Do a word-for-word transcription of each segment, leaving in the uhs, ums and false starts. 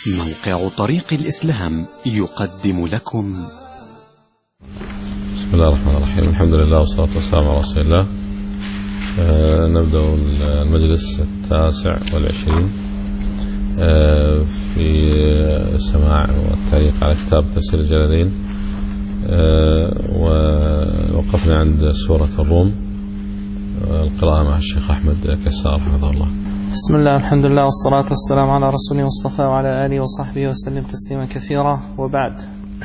موقع طريق الإسلام يقدم لكم. بسم الله الرحمن الرحيم. الحمد لله والصلاة والسلام على رسول الله. آه نبدأ المجلس التاسع والعشرين آه في السماع والتعليق على كتاب تفسير الجلالين. آه ووقفنا عند سورة الروم. آه القراءة مع الشيخ أحمد كسار حفظه الله. بسم الله الحمد لله والصلاة والسلام على رسول مصطفى وعلى آله وصحبه وسلم تسليما كثيرا، وبعد.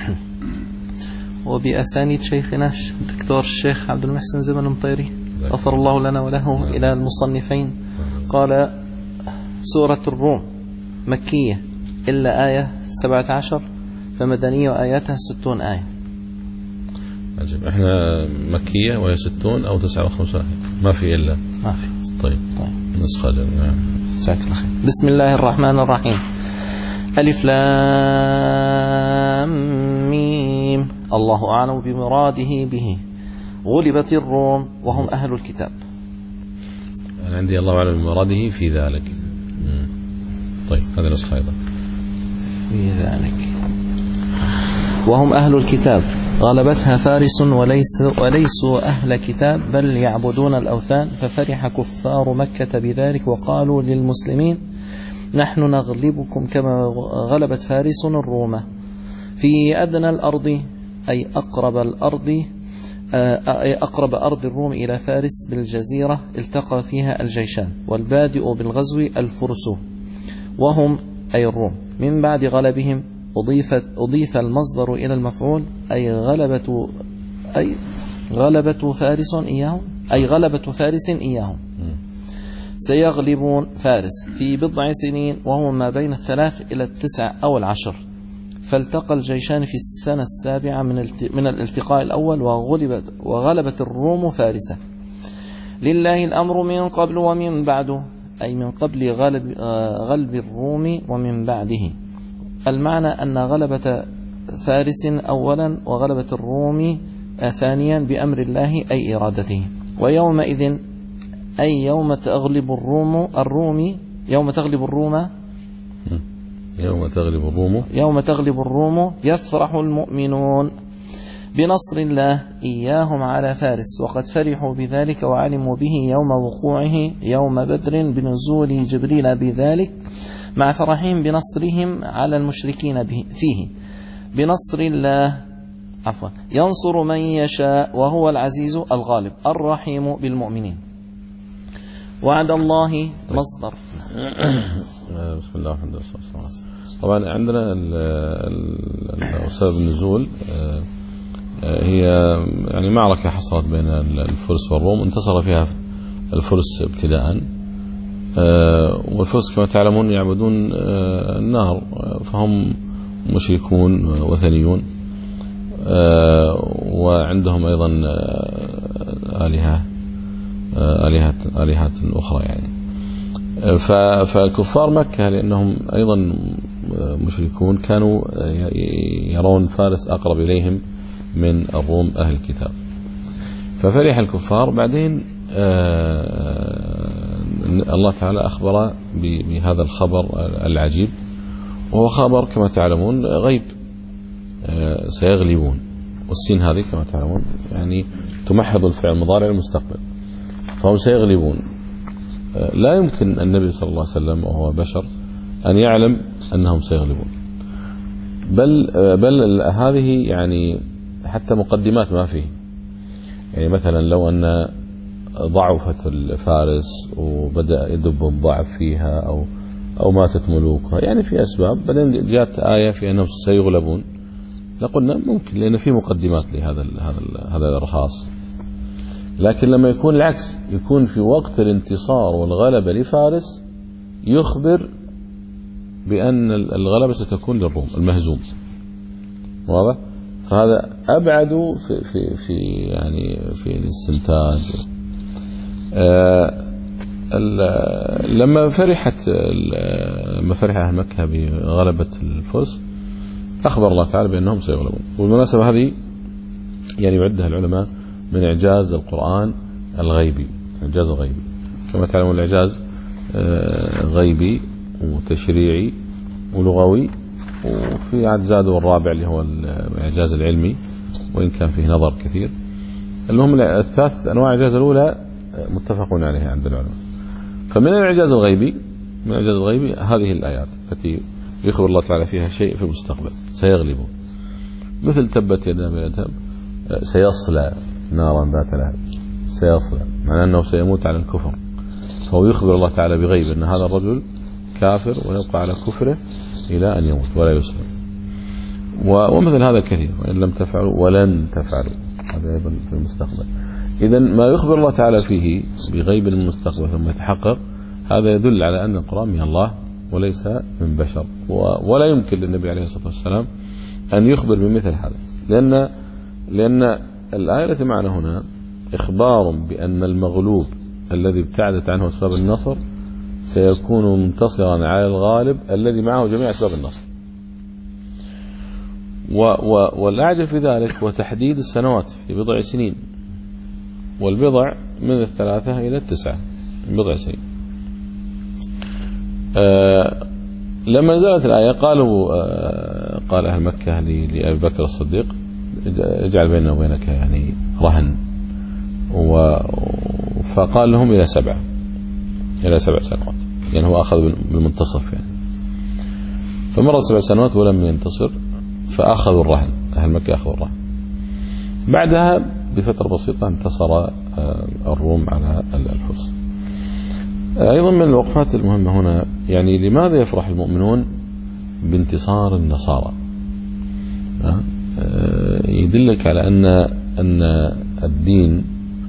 وبأسانيد شيخنا الدكتور الشيخ عبد المحسن زمن المطيري غفر الله لنا وله إلى المصنفين، قال سورة الروم مكية إلا آية سبعة عشر، فمدنية وآياتها ستون آية. عجب. احنا مكية وهي ستون أو تسعة وخمسون آية، ما في إلا ما في. طيب طيب نسخة لنا. بسم الله الرحمن الرحيم. ألف لام ميم، الله أعلم بمراده به. غلبت الروم وهم أهل الكتاب. أنا عندي الله أعلم بمراده في ذلك. مم. طيب هذا نسخة أيضا في ذلك وهم أهل الكتاب. غلبتها فارس وليس وليسوا أهل كتاب بل يعبدون الأوثان، ففرح كفار مكة بذلك وقالوا للمسلمين نحن نغلبكم كما غلبت فارس الروم في أدنى الأرض، أي أقرب الأرض أي أقرب أرض الروم إلى فارس بالجزيرة التقى فيها الجيشان، والبادئ بالغزو الفرس وهم أي الروم. من بعد غلبهم أضيف أضيف المصدر إلى المفعول، أي غلبة أي غلبة فارس إياهم أي غلبة فارس إياهم. سيغلبون فارس في بضع سنين، وهو ما بين الثلاث إلى التسع أو العشر. فالتقى الجيشان في السنة السابعة من من الالتقاء الأول، وغلبت وغلبت الروم فارسة. لله الأمر من قبل ومن بعده، أي من قبل غلب غلب الروم ومن بعده. المعنى أن غلبة فارس أولا وغلبة الروم ثانيا بأمر الله أي إرادته. ويومئذ أي يوم تغلب الروم الروم يوم تغلب الروم يوم تغلب الروم يوم تغلب الروم يفرح المؤمنون بنصر الله إياهم على فارس، وقد فرحوا بذلك وعلموا به يوم وقوعه يوم بدر بنزول جبريل بذلك، مع فرحهم بنصرهم على المشركين به فيه. بنصر الله عفوا ينصر من يشاء وهو العزيز الغالب الرحيم بالمؤمنين. وعد الله مصدر. بسم الله الرحمن الرحيم. طبعا عندنا سبب النزول هي يعني معركة حصلت بين الفرس والروم، انتصر فيها الفرس ابتداء، والفرس كما تعلمون يعبدون النار، فهم مشركون وثنيون، وعندهم أيضا آلهة آلهة آلهة أخرى يعني. فكفار مكة لأنهم أيضا مشركون كانوا يرون فارس أقرب إليهم من الروم أهل الكتاب، ففرح الكفار. بعدين الله تعالى أخبر بهذا الخبر العجيب، وهو خبر كما تعلمون غيب. سيغلبون، والسين هذه كما تعلمون يعني تمحض الفعل المضارع المستقبل، فهم سيغلبون. لا يمكن النبي صلى الله عليه وسلم وهو بشر أن يعلم أنهم سيغلبون، بل بل هذه يعني حتى مقدمات ما فيه. يعني مثلا لو أن ضعفت الفارس وبدأ يدب الضعف فيها أو أو ماتت ملوكها، يعني في أسباب، بعدين جاءت آية في أنهم سيغلبون، لقلنا ممكن لأن في مقدمات لهذا هذا هذا الإرهاص. لكن لما يكون العكس، يكون في وقت الانتصار والغلبة لفارس يخبر بأن الغلبة ستكون للروم المهزوم، واضح؟ فهذا أبعد في في في يعني في الاستنتاج. آه لما فرحت لما فرح أهل مكة بغلبة الفرس، أخبر الله تعالى بأنهم سيغلبون. والمناسبة هذه يعني يعدها العلماء من إعجاز القرآن الغيبي، إعجاز الغيبي. كما تعلمون الإعجاز غيبي وتشريعي ولغوي، وفي عاد زادوا الرابع اللي هو الإعجاز العلمي وإن كان فيه نظر كثير. المهم الثلاث أنواع الإعجاز الأولى متفقون عليها عند العلماء. فمن الإعجاز الغيبي من الإعجاز الغيبي هذه الآيات التي يخبر الله تعالى فيها شيء في المستقبل سيغلبون، مثل تبت يدا أبي لهب سيصلى نارا ذات لهب، سيصلى معناه أنه سيموت على الكفر، فهو يخبر الله تعالى بغيب أن هذا الرجل كافر ويبقى على كفره إلى أن يموت ولا يسلم. ومثل هذا كثير، وإن لم تفعلوا ولن تفعلوا، هذا أيضا في المستقبل. إذن ما يخبر الله تعالى فيه بغيب من المستقبل ثم يتحقق، هذا يدل على أن القرآن من الله وليس من بشر، ولا يمكن للنبي عليه الصلاة والسلام أن يخبر بمثل هذا، لأن لأن الآية التي معنا هنا إخبار بأن المغلوب الذي ابتعدت عنه أسباب النصر سيكون منتصرا على الغالب الذي معه جميع أسباب النصر. والأعجب في ذلك هو تحديد السنوات في بضع سنين، والبضع من الثلاثة إلى التسعة بضع سنين. آه لما نزلت الآية قالوا آه قال أهل مكة لأبي بكر الصديق اجعل بيننا وبينك يعني رهن، فقال لهم إلى سبعة إلى سبع سنوات، يعني هو أخذ بالمنتصف يعني. فمرت سبع سنوات ولم ينتصر فأخذوا الرهن، أهل مكة أخذوا الرهن. بعدها بفترة بسيطة انتصر الروم على الفرس. أيضا من الوقفات المهمة هنا، يعني لماذا يفرح المؤمنون بانتصار النصارى؟ يدلك على أن أن الدين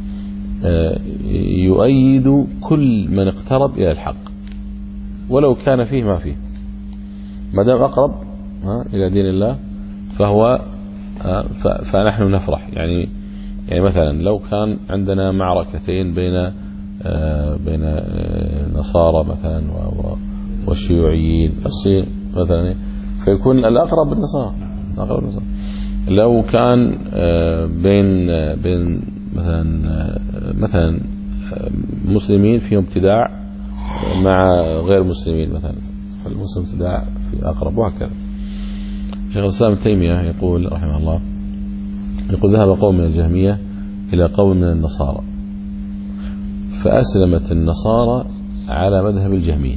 يؤيد كل من اقترب إلى الحق ولو كان فيه ما فيه، ما دام أقرب إلى دين الله فهو فنحن نفرح. يعني يعني مثلا لو كان عندنا معركتين بين بين نصارى مثلا والشيوعيين الصين مثلا، فيكون الأقرب بالنصارى الأقرب بالنصارى. لو كان بين بين مثلا مثلا مسلمين فيهم ابتداع مع غير مسلمين مثلا، فالمسلم ابتداع في أقرب، وهكذا. شيخ الإسلام ابن تيمية يقول رحمه الله، يقول ذهب قوم من الجهمية إلى قوم من النصارى فأسلمت النصارى على مذهب الجهمية،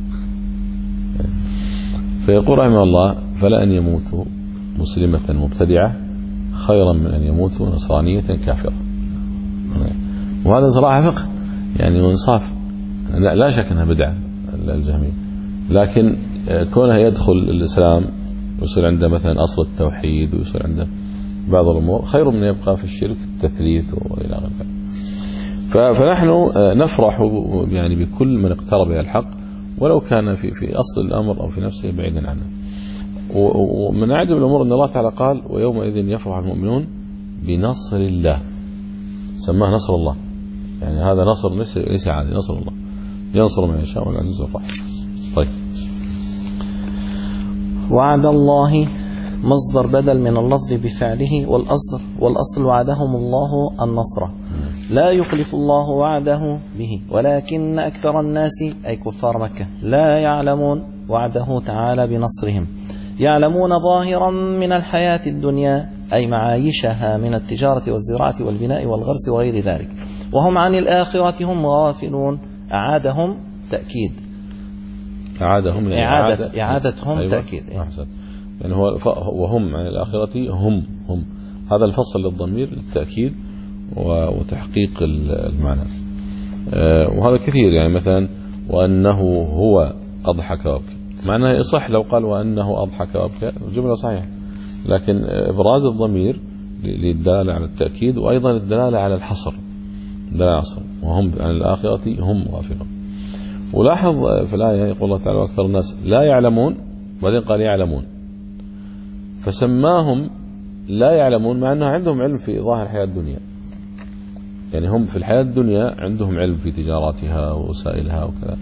فيقول رحمه الله فلا أن يموتوا مسلمة مبتدعة خيرا من أن يموتوا نصرانية كافرة. وهذا صراحة فقه يعني وانصاف، لا شك أنها بدعة الجهمية، لكن كونها يدخل الإسلام ويصير عنده مثلا أصل التوحيد ويصير عنده بعض الأمور خير من يبقى في الشرك التثليث وإلى غير ذلك. فنحن نفرح يعني بكل من اقترب إلى الحق ولو كان في في أصل الأمر أو في نفسه بعيدا عنه. ومن أعجب الأمور أن الله تعالى قال ويومئذ يفرح المؤمنون بنصر الله، سماه نصر الله، يعني هذا نصر ليس عادي، نصر الله ينصر من يشاء والعزيز الرحيم. طيب، وعد الله مصدر بدل من اللفظ بفعله، والأصل والأصل وعدهم الله النصر، لا يخلف الله وعده به، ولكن أكثر الناس أي كفار مكة لا يعلمون وعده تعالى بنصرهم. يعلمون ظاهرا من الحياة الدنيا أي معايشها من التجارة والزراعة والبناء والغرس وغير ذلك، وهم عن الآخرة هم غافلون. أعادهم تأكيد، أعادهم يعني إعادة إعادتهم أيوة. تأكيد أحسن. يعني هو وهم عن الآخرة هم هم هذا الفصل للضمير للتأكيد وتحقيق المعنى. وهذا كثير، يعني مثلا وأنه هو أضحك وأبكى، معناه يصح لو قال وأنه أضحك وأبكى الجملة صحيحة، لكن إبراز الضمير للدلالة على التأكيد وأيضا الدلالة على الحصر، دلالة الحصر، وهم عن الآخرة هم غافلون. ولاحظ في الآية يقول الله تعالى وأكثر الناس لا يعلمون، بعدين قال يعلمون، فسماهم لا يعلمون مع أنه عندهم علم في ظاهر الحياة الدنيا، يعني هم في الحياة الدنيا عندهم علم في تجاراتها ووسائلها وكذا.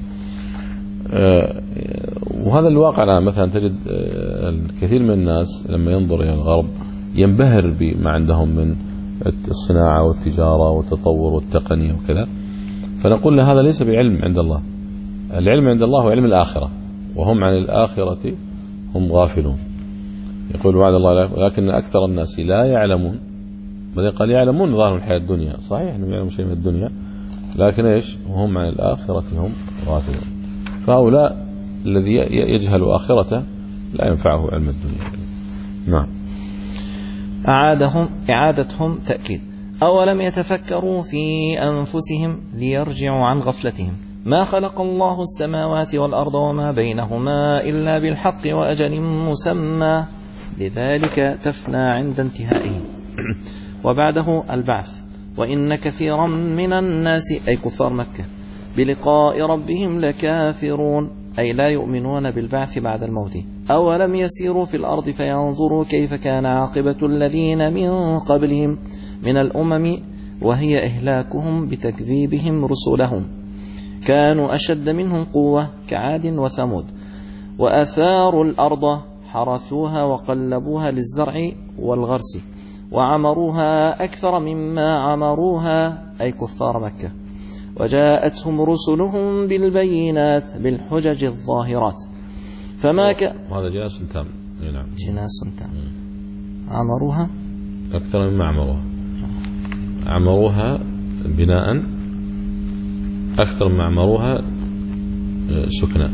وهذا الواقع الآن مثلا تجد الكثير من الناس لما ينظر إلى الغرب ينبهر بما عندهم من الصناعة والتجارة والتطور والتقنية وكذا، فنقول له هذا ليس بعلم عند الله، العلم عند الله هو علم الآخرة، وهم عن الآخرة هم غافلون. يقول وعد الله لكن أكثر الناس لا يعلمون. بعدين قال يعلمون ظاهر الحياة الدنيا، صحيح أنهم يعلمون شيء من الدنيا، لكن إيش وهم عن الآخرة هم غافلون. فهؤلاء الذي يجهل آخرته لا ينفعه علم الدنيا. نعم. أعادهم إعادتهم تأكيد. أولم يتفكروا في أنفسهم ليرجعوا عن غفلتهم ما خلق الله السماوات والأرض وما بينهما إلا بالحق وأجل مسمى لذلك تفنى عند انتهائه وبعده البعث وإن كثيرا من الناس أي كفار مكة بلقاء ربهم لكافرون أي لا يؤمنون بالبعث بعد الموت. أولم يسيروا في الأرض فينظروا كيف كان عاقبة الذين من قبلهم من الأمم وهي إهلاكهم بتكذيبهم رسلهم كانوا أشد منهم قوة كعاد وثمود وأثاروا الأرض حرثوها وقلبوها للزرع والغرس وعمروها أكثر مما عمروها أي كفار مكة وجاءتهم رسلهم بالبينات بالحجج الظاهرات فما كان هذا جناس تام. نعم جناس تام. عمروها أكثر مما عمروها، عمروها بناء أكثر مما عمروها سكنا.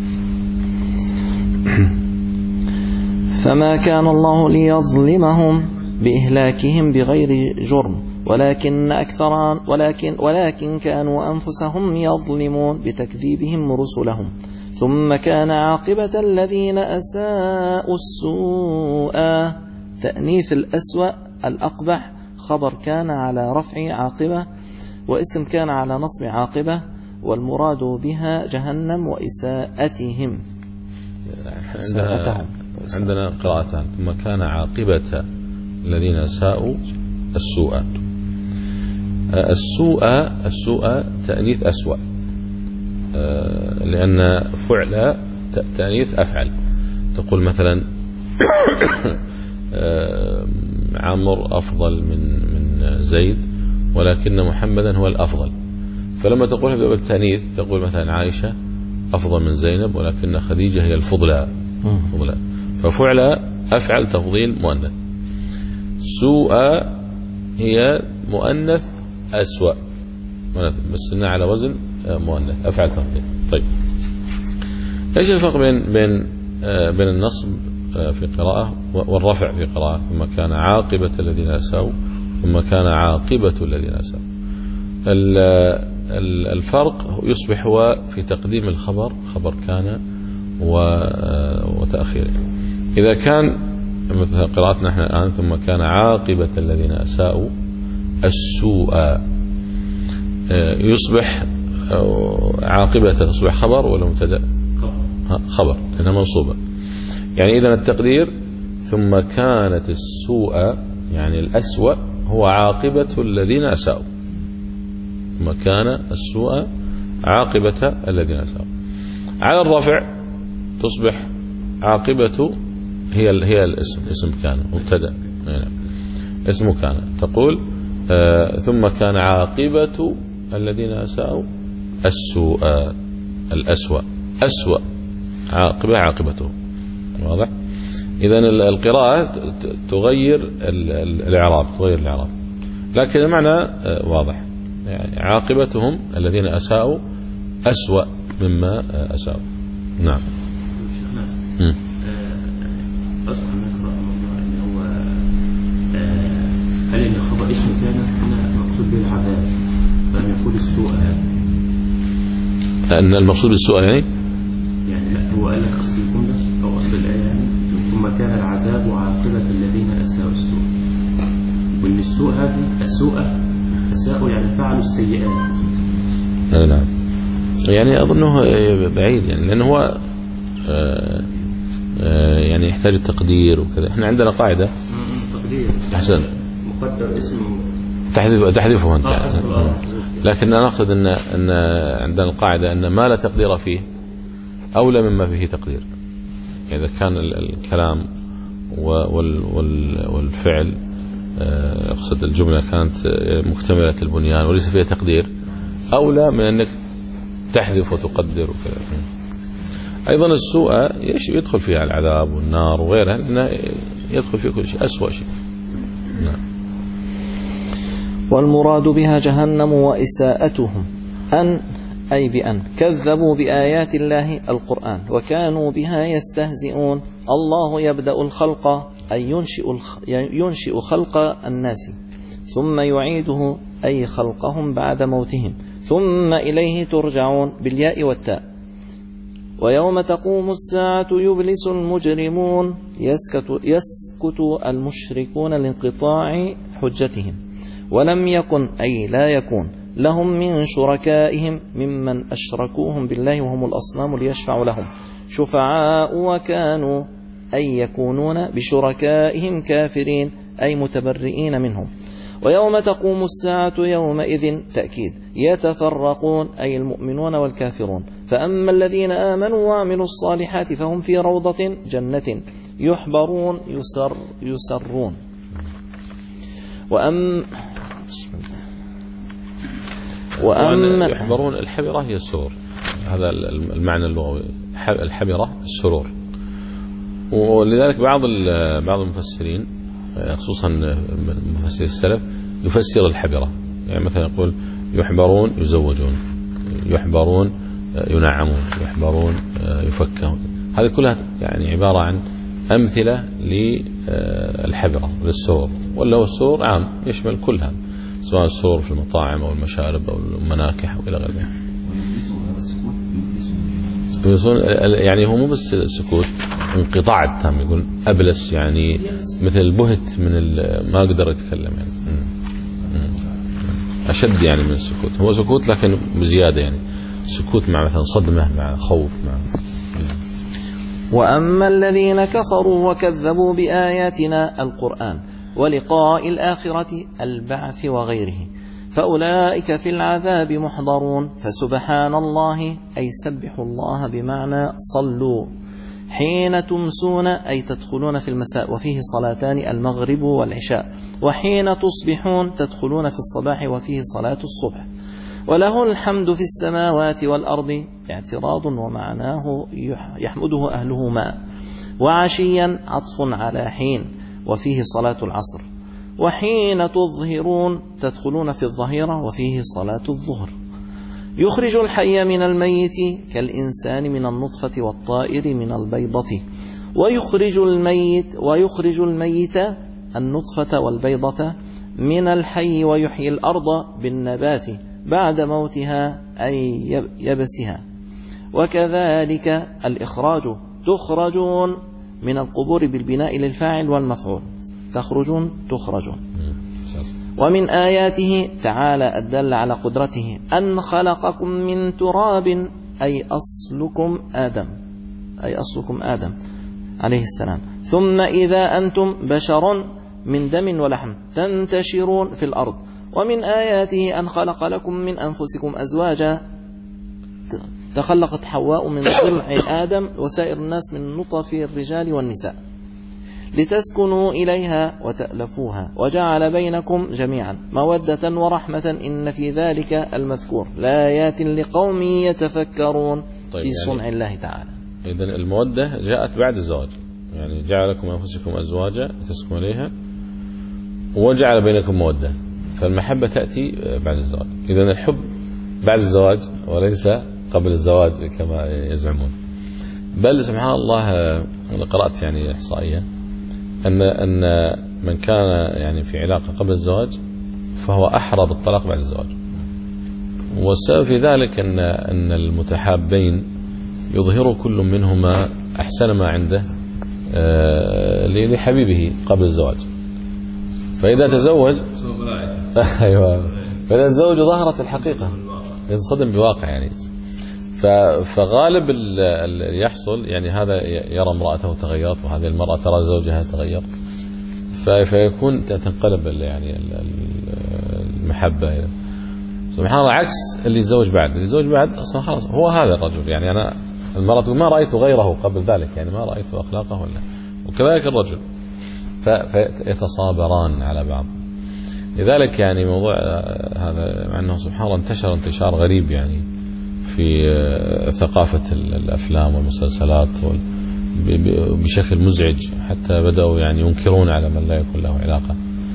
فما كان الله ليظلمهم بإهلاكهم بغير جرم ولكن أكثر ولكن ولكن كانوا أنفسهم يظلمون بتكذيبهم رسلهم ثم كان عاقبة الذين أساءوا السوء تأنيث الأسوأ الأقبح خبر كان على رفع عاقبة واسم كان على نصب عاقبة والمراد بها جهنم وإساءتهم. عندنا, عندنا قراءتان ثم كان عاقبة الذين أساءوا السوء. السوء السوء تأنيث أسوأ لأن فعل تأنيث أفعل. تقول مثلا عمرو أفضل من من زيد ولكن محمدا هو الأفضل. فلما تقولها باب التأنيث تقول مثلا عائشة أفضل من زينب ولكن خديجة هي الفضلى. ففعل أفعل تفضيل مؤنث. سوء هي مؤنث أسوأ بس إنها على وزن مؤنث أفعل تفضيل. طيب ايش الفرق بين بين بين النصب في قراءة والرفع في قراءة؟ ثم كان عاقبة الذين أساءوا ثم كان عاقبة الذين أساءوا. الفرق يصبح هو في تقديم الخبر خبر كان وتأخيره. إذا كان مثل قراءتنا احنا الآن ثم كان عاقبة الذين أساءوا السوء يصبح عاقبة تصبح خبر ولا مبتدأ؟ خبر لأنها منصوبة. يعني إذن التقدير ثم كانت السوء يعني الأسوأ هو عاقبة الذين أساءوا. ثم كان السوء عاقبة الذين أساءوا. على الرفع تصبح عاقبة هي هي الاسم اسم كان مبتدأ يعني اسم كان. تقول آه ثم كان عاقبة الذين أساءوا السوء الأسوأ أسوأ عاقبة عاقبته. واضح؟ إذن القراءة تغير الإعراب تغير الإعراب لكن المعنى واضح. يعني عاقبتهم الذين أساءوا أسوأ مما أساءوا. نعم. شيخنا أصبح نقرأ موضوع اللي هو هل إن خبر اسم كان هنا مقصود به العذاب فلم يقول السوء أن المقصود بالسوء يعني يعني لا هو قال لك أصل الجملة أو أصل الآية يعني ثم كان العذاب عاقبة الذين أساءوا السوء وإن السوء هذه السوء أساءوا يعني فعلوا السيئات. نعم يعني أظنه بعيد يعني لأنه هو آه آه يعني يحتاج التقدير وكذا. احنا عندنا قاعدة تقدير أحسن مقدر اسم تحذف تحذفه أنت آه لكن أنا أقصد أن أن عندنا القاعدة أن ما لا تقدير فيه أولى مما فيه تقدير. إذا كان الكلام والفعل أقصد الجملة كانت مكتملة البنيان وليس فيها تقدير أولى من أنك تحذف وتقدر وكذا. أيضا السوء يدخل فيها العذاب والنار وغيرها، لأنه يدخل فيه كل شيء أسوأ شيء. نعم. والمراد بها جهنم وإساءتهم أن أي بأن كذبوا بآيات الله القرآن وكانوا بها يستهزئون. الله يبدأ الخلق أي ينشئ, ينشئ خلق الناس ثم يعيده أي خلقهم بعد موتهم ثم إليه ترجعون بالياء والتاء. ويوم تقوم الساعة يبلس المجرمون يسكت, يسكت المشركون لانقطاع حجتهم ولم يكن أي لا يكون لهم من شركائهم ممن أشركوهم بالله وهم الأصنام ليشفعوا لهم شفعاء وكانوا أي يكونون بشركائهم كافرين أي متبرئين منهم. ويوم تقوم الساعة يومئذ تأكيد يتفرقون أي المؤمنون والكافرون. فأما الذين آمنوا وعملوا الصالحات فهم في روضة جنة يحبرون يسر يسرون. وأم وأما يحبرون الحبرة هي السرور، هذا المعنى اللغوي، الحبرة السرور. ولذلك بعض بعض المفسرين خصوصا مفسر السلف يفسر الحبرة، يعني مثلا يقول يحبرون يزوجون، يحبرون ينعمون، يحبرون يفكهون، هذه كلها يعني عبارة عن أمثلة للحبرة للسرور. ولا هو السرور عام يشمل كل هذا، سواء السرور في المطاعم أو المشارب أو المناكح أو إلى غيرها. يعني هو مو بس السكوت، انقطاع التام، يقول أبلس يعني مثل البهت من ما قدر يتكلم، يعني أشد يعني من السكوت. هو سكوت لكن بزيادة، يعني سكوت مع مثلا صدمة مع خوف مع. وأما الذين كفروا وكذبوا بآياتنا القرآن ولقاء الآخرة البعث وغيره فأولئك في العذاب محضرون. فسبحان الله أي سبحوا الله بمعنى صلوا حين تمسون أي تدخلون في المساء وفيه صلاتان المغرب والعشاء، وحين تصبحون تدخلون في الصباح وفيه صلاة الصبح. وله الحمد في السماوات والأرض اعتراض ومعناه يحمده أهلهما. وعشيا عطف على حين وفيه صلاة العصر. وحين تظهرون تدخلون في الظهيرة وفيه صلاة الظهر. يخرج الحي من الميت كالإنسان من النطفة والطائر من البيضة. ويخرج الميت ويخرج الميت النطفة والبيضة من الحي ويحيي الأرض بالنبات بعد موتها أي يبسها. وكذلك الإخراج تخرجون من القبور بالبناء للفاعل والمفعول، تخرجون تخرجون. ومن آياته تعالى الدل على قدرته أن خلقكم من تراب أي أصلكم آدم أي أصلكم آدم عليه السلام، ثم إذا أنتم بشر من دم ولحم تنتشرون في الأرض. ومن آياته أن خلق لكم من أنفسكم أزواجا، تخلقت حواء من ضلع آدم وسائر الناس من نطف الرجال والنساء لتسكنوا إليها وتألفوها وجعل بينكم جميعا مودة ورحمة إن في ذلك المذكور لآيات لقوم يتفكرون. طيب في صنع يعني الله تعالى. إذن المودة جاءت بعد الزواج، يعني جعل لكم أنفسكم أزواجا لتسكنوا إليها وجعل بينكم مودة، فالمحبة تأتي بعد الزواج. إذن الحب بعد الزواج وليس قبل الزواج كما يزعمون. بل سبحان الله أنا قرأت يعني إحصائية أن أن من كان يعني في علاقة قبل الزواج فهو أحرى بالطلاق بعد الزواج. والسبب في ذلك أن أن المتحابين يظهر كل منهما أحسن ما عنده لحبيبه قبل الزواج، فإذا تزوج أيوة فإذا تزوج ظهرت الحقيقة، ينصدم بواقع يعني. فغالب اللي يحصل يعني هذا يرى امرأته تغيرت وهذه المرأة ترى زوجها تغير، فيكون تنقلب يعني المحبة. سبحان الله عكس اللي يتزوج بعد، اللي يتزوج بعد أصلا خلاص هو هذا الرجل، يعني أنا المرأة ما رأيت غيره قبل ذلك، يعني ما رأيت أخلاقه ولا، وكذلك الرجل، فيتصابران على بعض. لذلك يعني موضوع هذا مع أنه سبحان الله انتشر انتشار غريب يعني في في ثقافة الأفلام والمسلسلات بشكل مزعج، حتى بدأوا يعني ينكرون على من لا يكون له علاقة.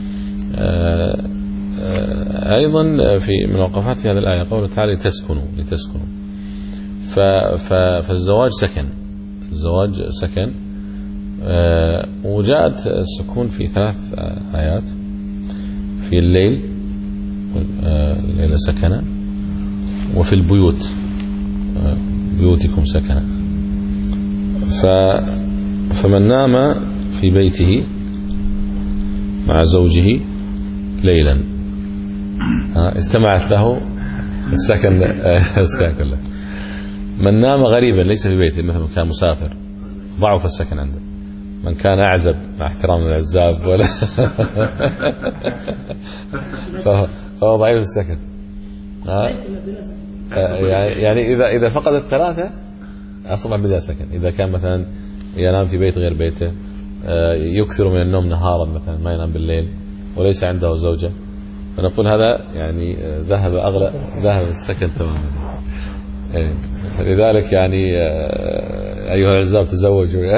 أيضا في من وقفات في هذه الآية قوله تعالى لتسكنوا لتسكنوا فالزواج سكن، الزواج سكن. وجاءت السكون في ثلاث آيات: في الليل الليل سكن، وفي البيوت بيوتكم سكن. فمن نام في بيته مع زوجه ليلا استمعت له السكن السكن كله. من نام غريبا ليس في بيته، مثلا كان مسافر ضعف السكن عنده. من كان أعزب مع احترام العزاب ولا فهو ضعيف السكن. يعني إذا إذا فقد الثلاثة أصبح بدأ سكن. إذا كان مثلا ينام في بيت غير بيته، يكثر من النوم نهارا مثلا ما ينام بالليل وليس عنده زوجة، فنقول هذا يعني ذهب أغلى ذهب السكن تماما. لذلك يعني أيها العزاب تزوجوا.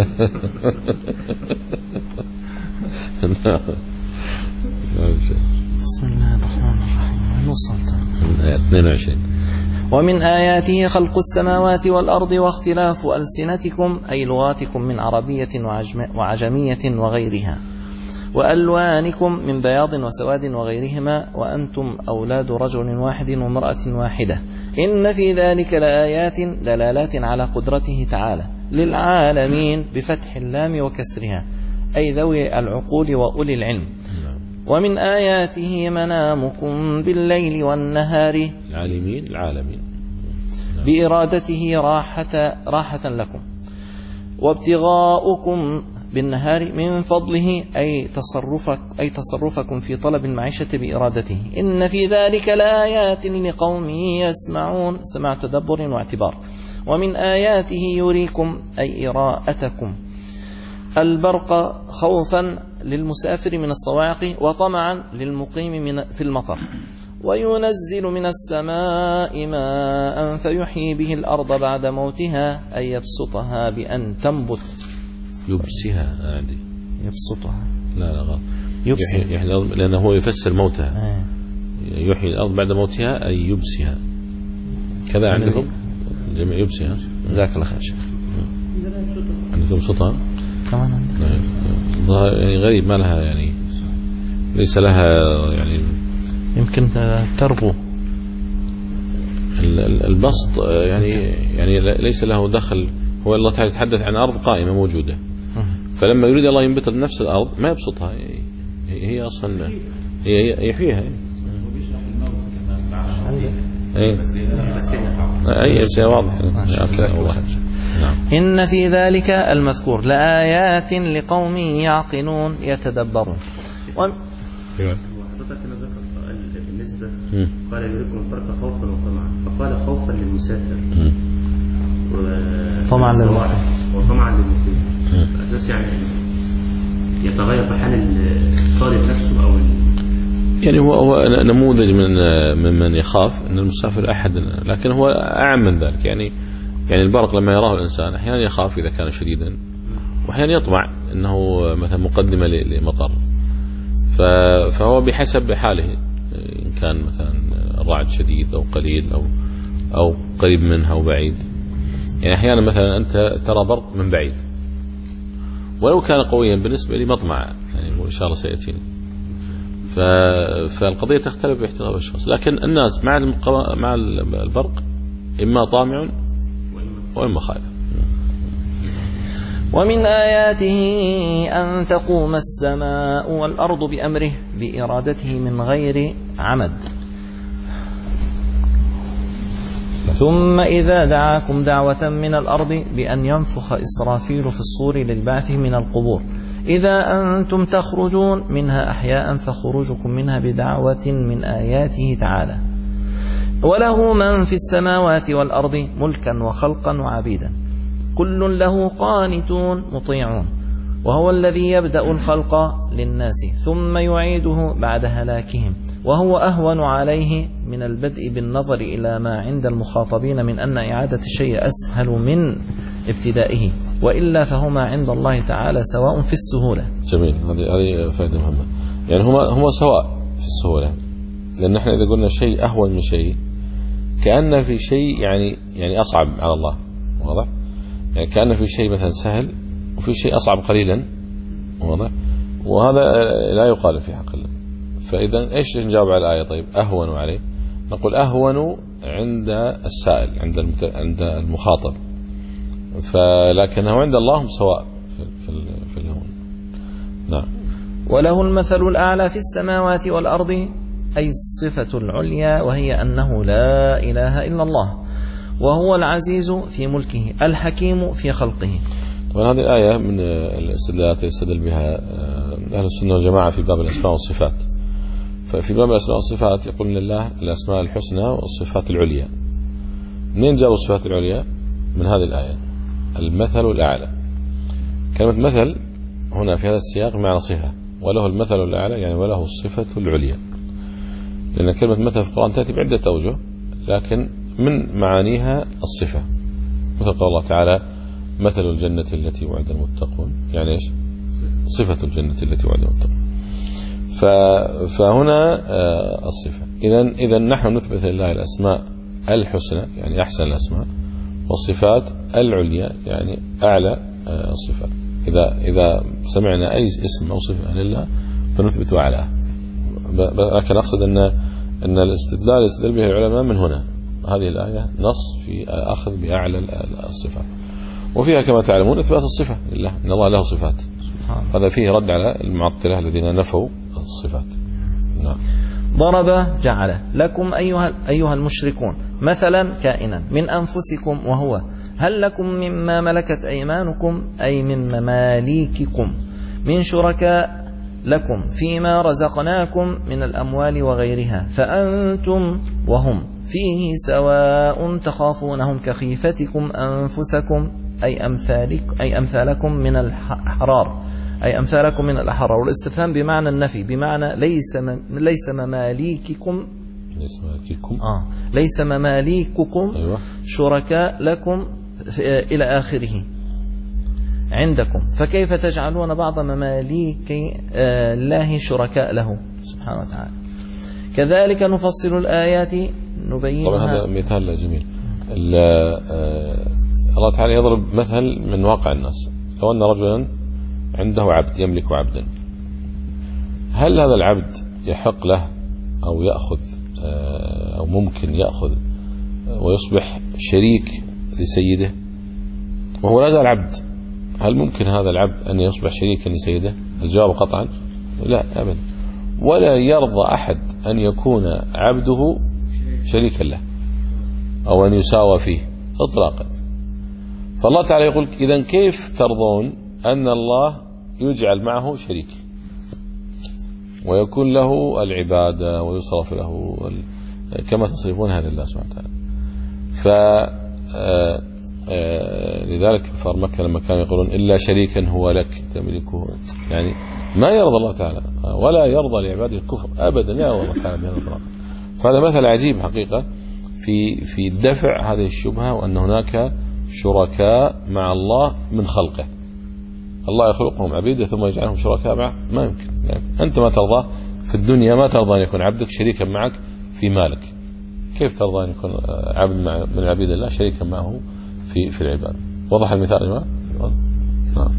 بسم الله الرحمن الرحيم. وصلت اثنين وعشرين. ومن آياته خلق السماوات والأرض واختلاف ألسنتكم أي لغاتكم من عربية وعجمية وغيرها، وألوانكم من بياض وسواد وغيرهما، وأنتم أولاد رجل واحد وامرأة واحدة، إن في ذلك لآيات دلالات على قدرته تعالى للعالمين بفتح اللام وكسرها أي ذوي العقول وأولي العلم. ومن آياته منامكم بالليل والنهار العالمين العالمين بإرادته راحة, راحة لكم، وابتغاؤكم بالنهار من فضله أي تصرفك أي تصرفكم في طلب المعيشة بإرادته، إن في ذلك لآيات لقوم يسمعون سمع تدبر واعتبار. ومن آياته يريكم أي إراءتكم البرق خوفا للمسافر من الصواعق وطمعا للمقيم من في المطر، وينزل من السماء ماء فيحيي به الأرض بعد موتها أي يبسطها بأن تنبت. يبسها عندي يبسطها لا لا غلط يبسي يحيي الأرض لأنه هو يفسر موتها. يحيي الأرض بعد موتها أي يبسها كذا عندكم جميع يبسها. جزاك الله خير. عندكم يبسطها كمان عندك يعني غريب ما لها يعني ليس لها يعني يمكن تربو البسط يعني يعني ليس له دخل. هو الله تعالى يتحدث عن أرض قائمة موجودة، فلما يريد الله ينبت نفس الأرض ما يبسطها، هي أصلا هي يحييها. أي أي شيء واضح. إن في ذلك المذكور لآيات لقوم يعقلون يتدبرون. وحضرتك كما ذكر بالنسبة قال يريكم البرق خوفا وطمعا، فقال خوفا للمسافر طمعا للمقيم وطمعا للمقيم. أساس يعني يتغير بحال الطالب نفسه أو يعني هو هو نموذج من ممن يخاف أن المسافر أحد، لكن هو أعم من ذلك. يعني يعني البرق لما يراه الإنسان أحيانا يخاف إذا كان شديدا، وأحيانا يطمع أنه مثلا مقدمة لمطر، فهو بحسب حاله، إن كان مثلا الرعد شديد أو قليل أو أو قريب منه أو بعيد. يعني أحيانا مثلا أنت ترى برق من بعيد ولو كان قويا بالنسبة لي مطمع، يعني إن شاء الله سيأتيني. فالقضية تختلف باختلاف الشخص، لكن الناس مع مع البرق إما طامع وإما خائف. ومن آياته أن تقوم السماء والأرض بأمره بإرادته من غير عمد، ثم إذا دعاكم دعوة من الأرض بأن ينفخ إسرافيل في الصور للبعث من القبور، إذا أنتم تخرجون منها أحياء فخروجكم منها بدعوة من آياته تعالى. وله من في السماوات والأرض ملكا وخلقا وعبيدا كل له قانتون مطيعون، وهو الذي يبدأ الخلق للناس ثم يعيده بعد هلاكهم، وهو أهون عليه من البدء بالنظر إلى ما عند المخاطبين من أن إعادة الشيء أسهل من ابتدائه، وإلا فهما عند الله تعالى سواء في السهولة. جميل، هذه هذه فائدة مهمة. يعني هما هما سواء في السهولة، لأن احنا إذا قلنا شيء أهون من شيء كأن في شيء يعني يعني أصعب على الله، واضح؟ يعني كأن في شيء مثلا سهل وفي شيء أصعب قليلا، واضح؟ وهذا لا يقال في حق الله. فإذا إيش نجاوب على الآية؟ طيب أهون عليه، نقول أهون عند السائل، عند عند المخاطب، فلكنه عند الله سواء في في, في الهون. نعم. وله المثل الأعلى في السماوات والأرض، أي الصفة العليا، وهي أنه لا إله إلا الله، وهو العزيز في ملكه الحكيم في خلقه. طبعا هذه الآية من الاستدلالات يستدل بها أهل السنة والجماعة في باب الأسماء والصفات. ففي باب الأسماء والصفات يقول لله الأسماء الحسنى والصفات العليا. منين جاءوا الصفات العليا؟ من هذه الآية، المثل الأعلى. كلمة مثل هنا في هذا السياق معنى صفة، وله المثل الأعلى يعني وله الصفة العليا، لأن كلمة مثل في القرآن تأتي بعدة أوجه، لكن من معانيها الصفة، مثل قول الله تعالى مثل الجنة التي وعد المتقون، يعني إيش؟ صفة الجنة التي وعد المتقون. فهنا الصفة. إذن إذن نحن نثبت لله الأسماء الحسنى يعني أحسن الأسماء، والصفات العليا يعني أعلى الصفات. إذا إذا سمعنا أي اسم أو صفة لله فنثبت أعلاه. لكن أقصد أن أن الاستدلال يستدل به العلماء من هنا. هذه الآية نص في أخذ بأعلى الصفات، وفيها كما تعلمون إثبات الصفة لله، إن الله له صفات. هذا فيه رد على المعطلة الذين نفوا الصفات. نعم. ضرب جعل لكم أيها أيها المشركون مثلا كائنا من أنفسكم، وهو هل لكم مما ملكت أيمانكم أي من مماليككم من شركاء لكم فيما رزقناكم من الأموال وغيرها، فأنتم وهم فيه سواء تخافونهم كخيفتكم أنفسكم أي أمثالك أي أمثالكم من الأحرار أي أمثالكم من الأحرار. والاستفهام بمعنى النفي، بمعنى ليس ليس مماليككم ليس مماليككم آه ليس مماليككم أيوة. شركاء لكم إلى آخره عندكم، فكيف تجعلون بعض مماليك الله شركاء له سبحانه وتعالى. كذلك نفصل الآيات نبينها. طبعا هذا مثال جميل. الله تعالى يضرب مثل من واقع الناس. لو أن رجلا عنده عبد يملك عبدا، هل هذا العبد يحق له أو يأخذ أو ممكن يأخذ ويصبح شريك لسيده وهو لا زال عبد؟ هل ممكن هذا العبد أن يصبح شريكا لسيده؟ الجواب قطعا لا أبدا. ولا يرضى أحد أن يكون عبده شريكا له أو أن يساوى فيه إطلاقا. فالله تعالى يقول إذن كيف ترضون أن الله يجعل معه شريك ويكون له العبادة ويصرف له كما تصرفونها لله سبحانه وتعالى؟ ف لذلك كفار مكة لما كانوا يقولون إلا شريكا هو لك تملكه، يعني ما يرضى الله تعالى ولا يرضى لعباده الكفر أبدا، يا الله تعالى بهذا الطريق. فهذا مثل عجيب حقيقة في في دفع هذه الشبهة، وأن هناك شركاء مع الله من خلقه. الله يخلقهم عبيده ثم يجعلهم شركاء معه، ما يمكن. يعني أنت ما ترضى في الدنيا، ما ترضى أن يكون عبدك شريكا معك في مالك، كيف ترضى أن يكون عبد من عبيد الله شريكا معه في في العبادة؟ وضح المثال يا جماعة؟ نعم.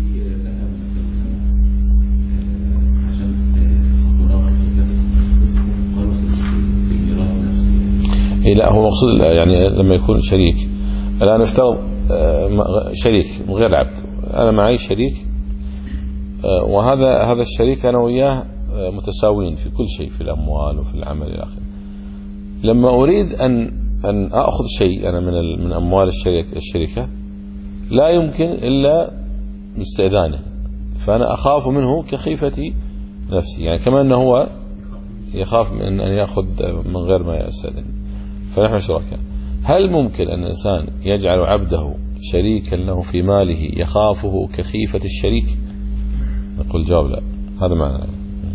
إيه لا، هو مقصود يعني لما يكون شريك. الآن افترض شريك من غير عبد، أنا معي شريك وهذا هذا الشريك أنا وياه متساويين في كل شيء، في الأموال وفي العمل إلى آخره. لما أريد أن أن أخذ شيء أنا من من أموال الشركة الشركة لا يمكن إلا باستئذانه، فأنا أخاف منه كخيفتي نفسي، يعني كما أنه هو يخاف من أن يأخذ من غير ما يستأذن. فنحن شركاء. هل ممكن أن الإنسان يجعل عبده شريكا له في ماله يخافه كخيفة الشريك؟ نقول الجواب لا، هذا معنى.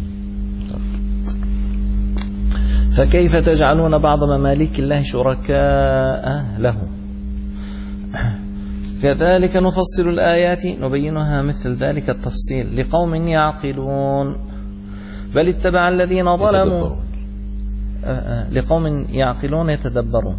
فكيف تجعلون بعض مماليك الله شركاء له؟ كذلك نفصل الآيات نبينها مثل ذلك التفصيل لقوم يعقلون. بل اتبع الذين ظلموا لقوم يعقلون يتدبرون.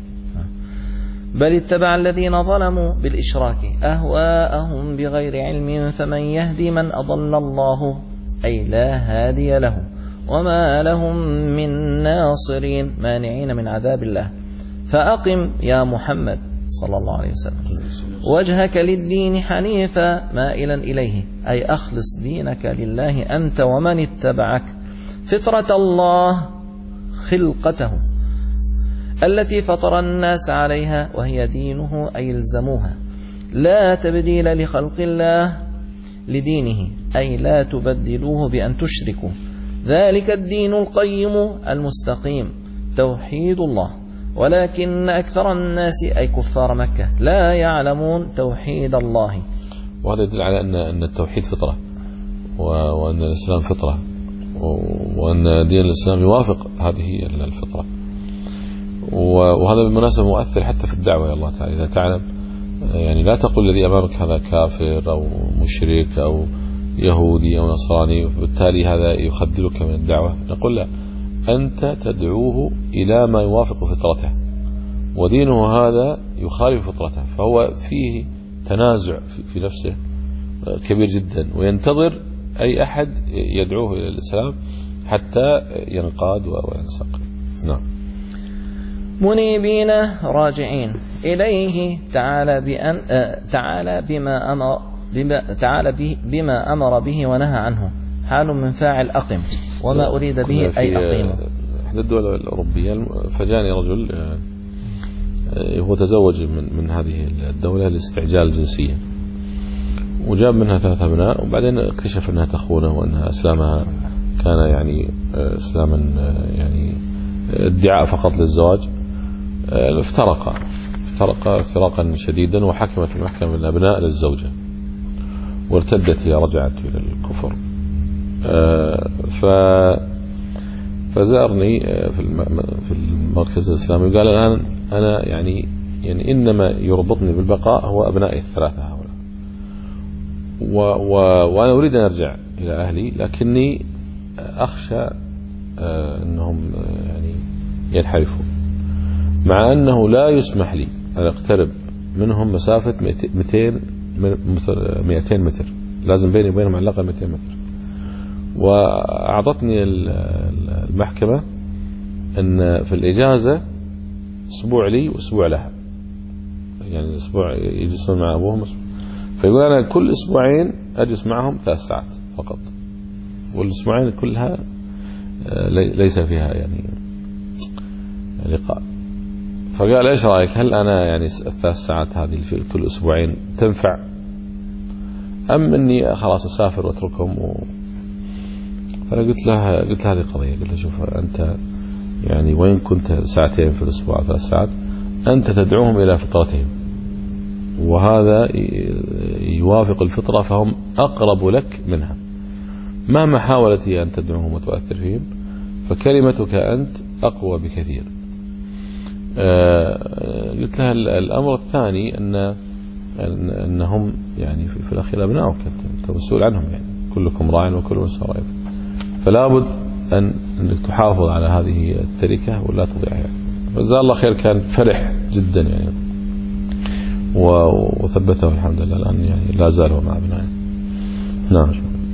بل اتبع الذين ظلموا بالإشراك أهواءهم بغير علم فمن يهدي من أضل الله أي لا هادي له وما لهم من ناصرين مانعين من عذاب الله. فأقم يا محمد صلى الله عليه وسلم وجهك للدين حنيفا مائلا إليه أي أخلص دينك لله أنت ومن اتبعك فطرة الله خلقته التي فطر الناس عليها وهي دينه أي الزموها لا تبديل لخلق الله لدينه أي لا تبدلوه بأن تشركوا ذلك الدين القيم المستقيم توحيد الله ولكن أكثر الناس أي كفار مكة لا يعلمون توحيد الله. وهذا يدل على أن أن التوحيد فطرة وأن الإسلام فطرة وأن دين الإسلام يوافق هذه الفطرة. وهذا بالمناسبة مؤثر حتى في الدعوة يا الله تعالى. إذا تعلم يعني لا تقول الذي أمامك هذا كافر أو مشرك أو يهودي أو نصراني وبالتالي هذا يخذلك من الدعوة. نقول لا، أنت تدعوه إلى ما يوافق فطرته ودينه هذا يخالف فطرته، فهو فيه تنازع في نفسه كبير جدا وينتظر أي أحد يدعوه إلى الإسلام حتى ينقاد وينسق. نعم. منيبين راجعين إليه تعالى بأن تعالى بما أمر بما تعالى به بما أمر به ونهى عنه حال من فاعل أقم وما أريد به أي أقيم. إحدى الدول الأوروبية فجاني رجل هو تزوج من من هذه الدولة لاستعجال جنسيا وجاب منها ثلاث أبناء وبعدين اكتشف أنها تخونه وأنها إسلامها كان يعني إسلاما يعني ادعاء فقط للزواج. افترق افترق افتراقا شديدا وحكمت المحكمة الأبناء للزوجة وارتدت هي رجعت إلى الكفر. ف فزارني في في المركز الإسلامي وقال الآن أنا يعني يعني إنما يربطني بالبقاء هو أبنائي الثلاثة هؤلاء و و وأنا أريد أن أرجع إلى أهلي لكني أخشى أنهم يعني ينحرفون مع أنه لا يسمح لي أن أقترب منهم مسافة مئتين مئتين متر، لازم بيني وبينهم على الأقل مئتين متر. وأعطتني المحكمة أن في الإجازة أسبوع لي وأسبوع لها، يعني أسبوع يجلسون مع أبوهم فيقول أنا كل أسبوعين أجلس معهم ثلاث ساعات فقط والأسبوعين كلها ليس فيها يعني لقاء. فقال إيش رأيك هل أنا يعني الثلاث ساعات هذه في كل أسبوعين تنفع أم أني خلاص أسافر وأتركهم و... فأنا قلت له قلت له هذه قضية، قلت له شوف أنت يعني وين كنت ساعتين في الأسبوع ثلاث ساعات أنت تدعوهم إلى فطرتهم وهذا يوافق الفطرة فهم أقرب لك منها مهما حاولت هي أن تدعوهم وتؤثر فيهم فكلمتك أنت أقوى بكثير. آه قلت لها الأمر الثاني أن أنهم يعني في, في الأخير أبنائك أنت مسؤول عنهم يعني كلكم راع وكل مسؤول راع فلا بد أن أنك تحافظ على هذه التركة ولا تضيعها يعني. جزاه الله خير كان فرح جدا يعني وثبته الحمد لله الآن يعني لا زال هو مع أبنائه. نعم.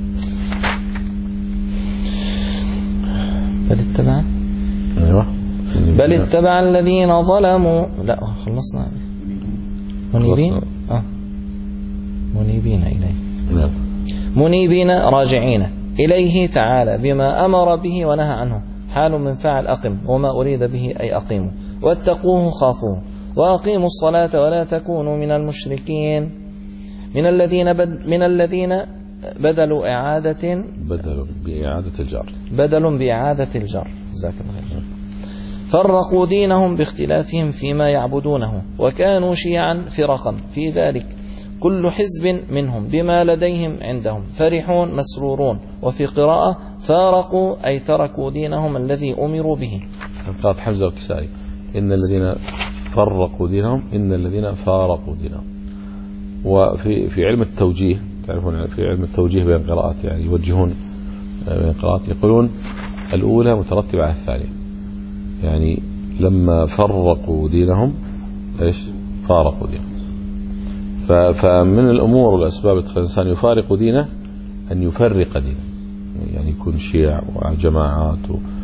بل اتبع أيوه بل اتبع الذين ظلموا لا خلصنا منيبين آه. منيبين إليه نعم. منيبين راجعين إليه تعالى بما أمر به ونهى عنه حال من فعل أقم وما أريد به أي أقيموا واتقوه خافوه وأقيموا الصلاة ولا تكونوا من المشركين من الذين بد من الذين بدلوا إعادة بدلوا بإعادة الجر بدل بإعادة الجر جزاك الله خير فرقوا دينهم باختلافهم فيما يعبدونه وكانوا شيعا فرقا في ذلك كل حزب منهم بما لديهم عندهم فرحون مسرورون. وفي قراءة فارقوا أي تركوا دينهم الذي أمروا به. قراءة حمزة والكسائي إن الذين فرقوا دينهم إن الذين فارقوا دينهم. وفي في علم التوجيه تعرفون في علم التوجيه بين قراءات يعني يوجهون بين قراءات يقولون الأولى مترتبة على الثانية يعني لما فرقوا دينهم إيش فارقوا دينهم. فمن الأمور والأسباب التي الإنسان يفارق دينه أن يفرق دينه يعني يكون شيع وجماعات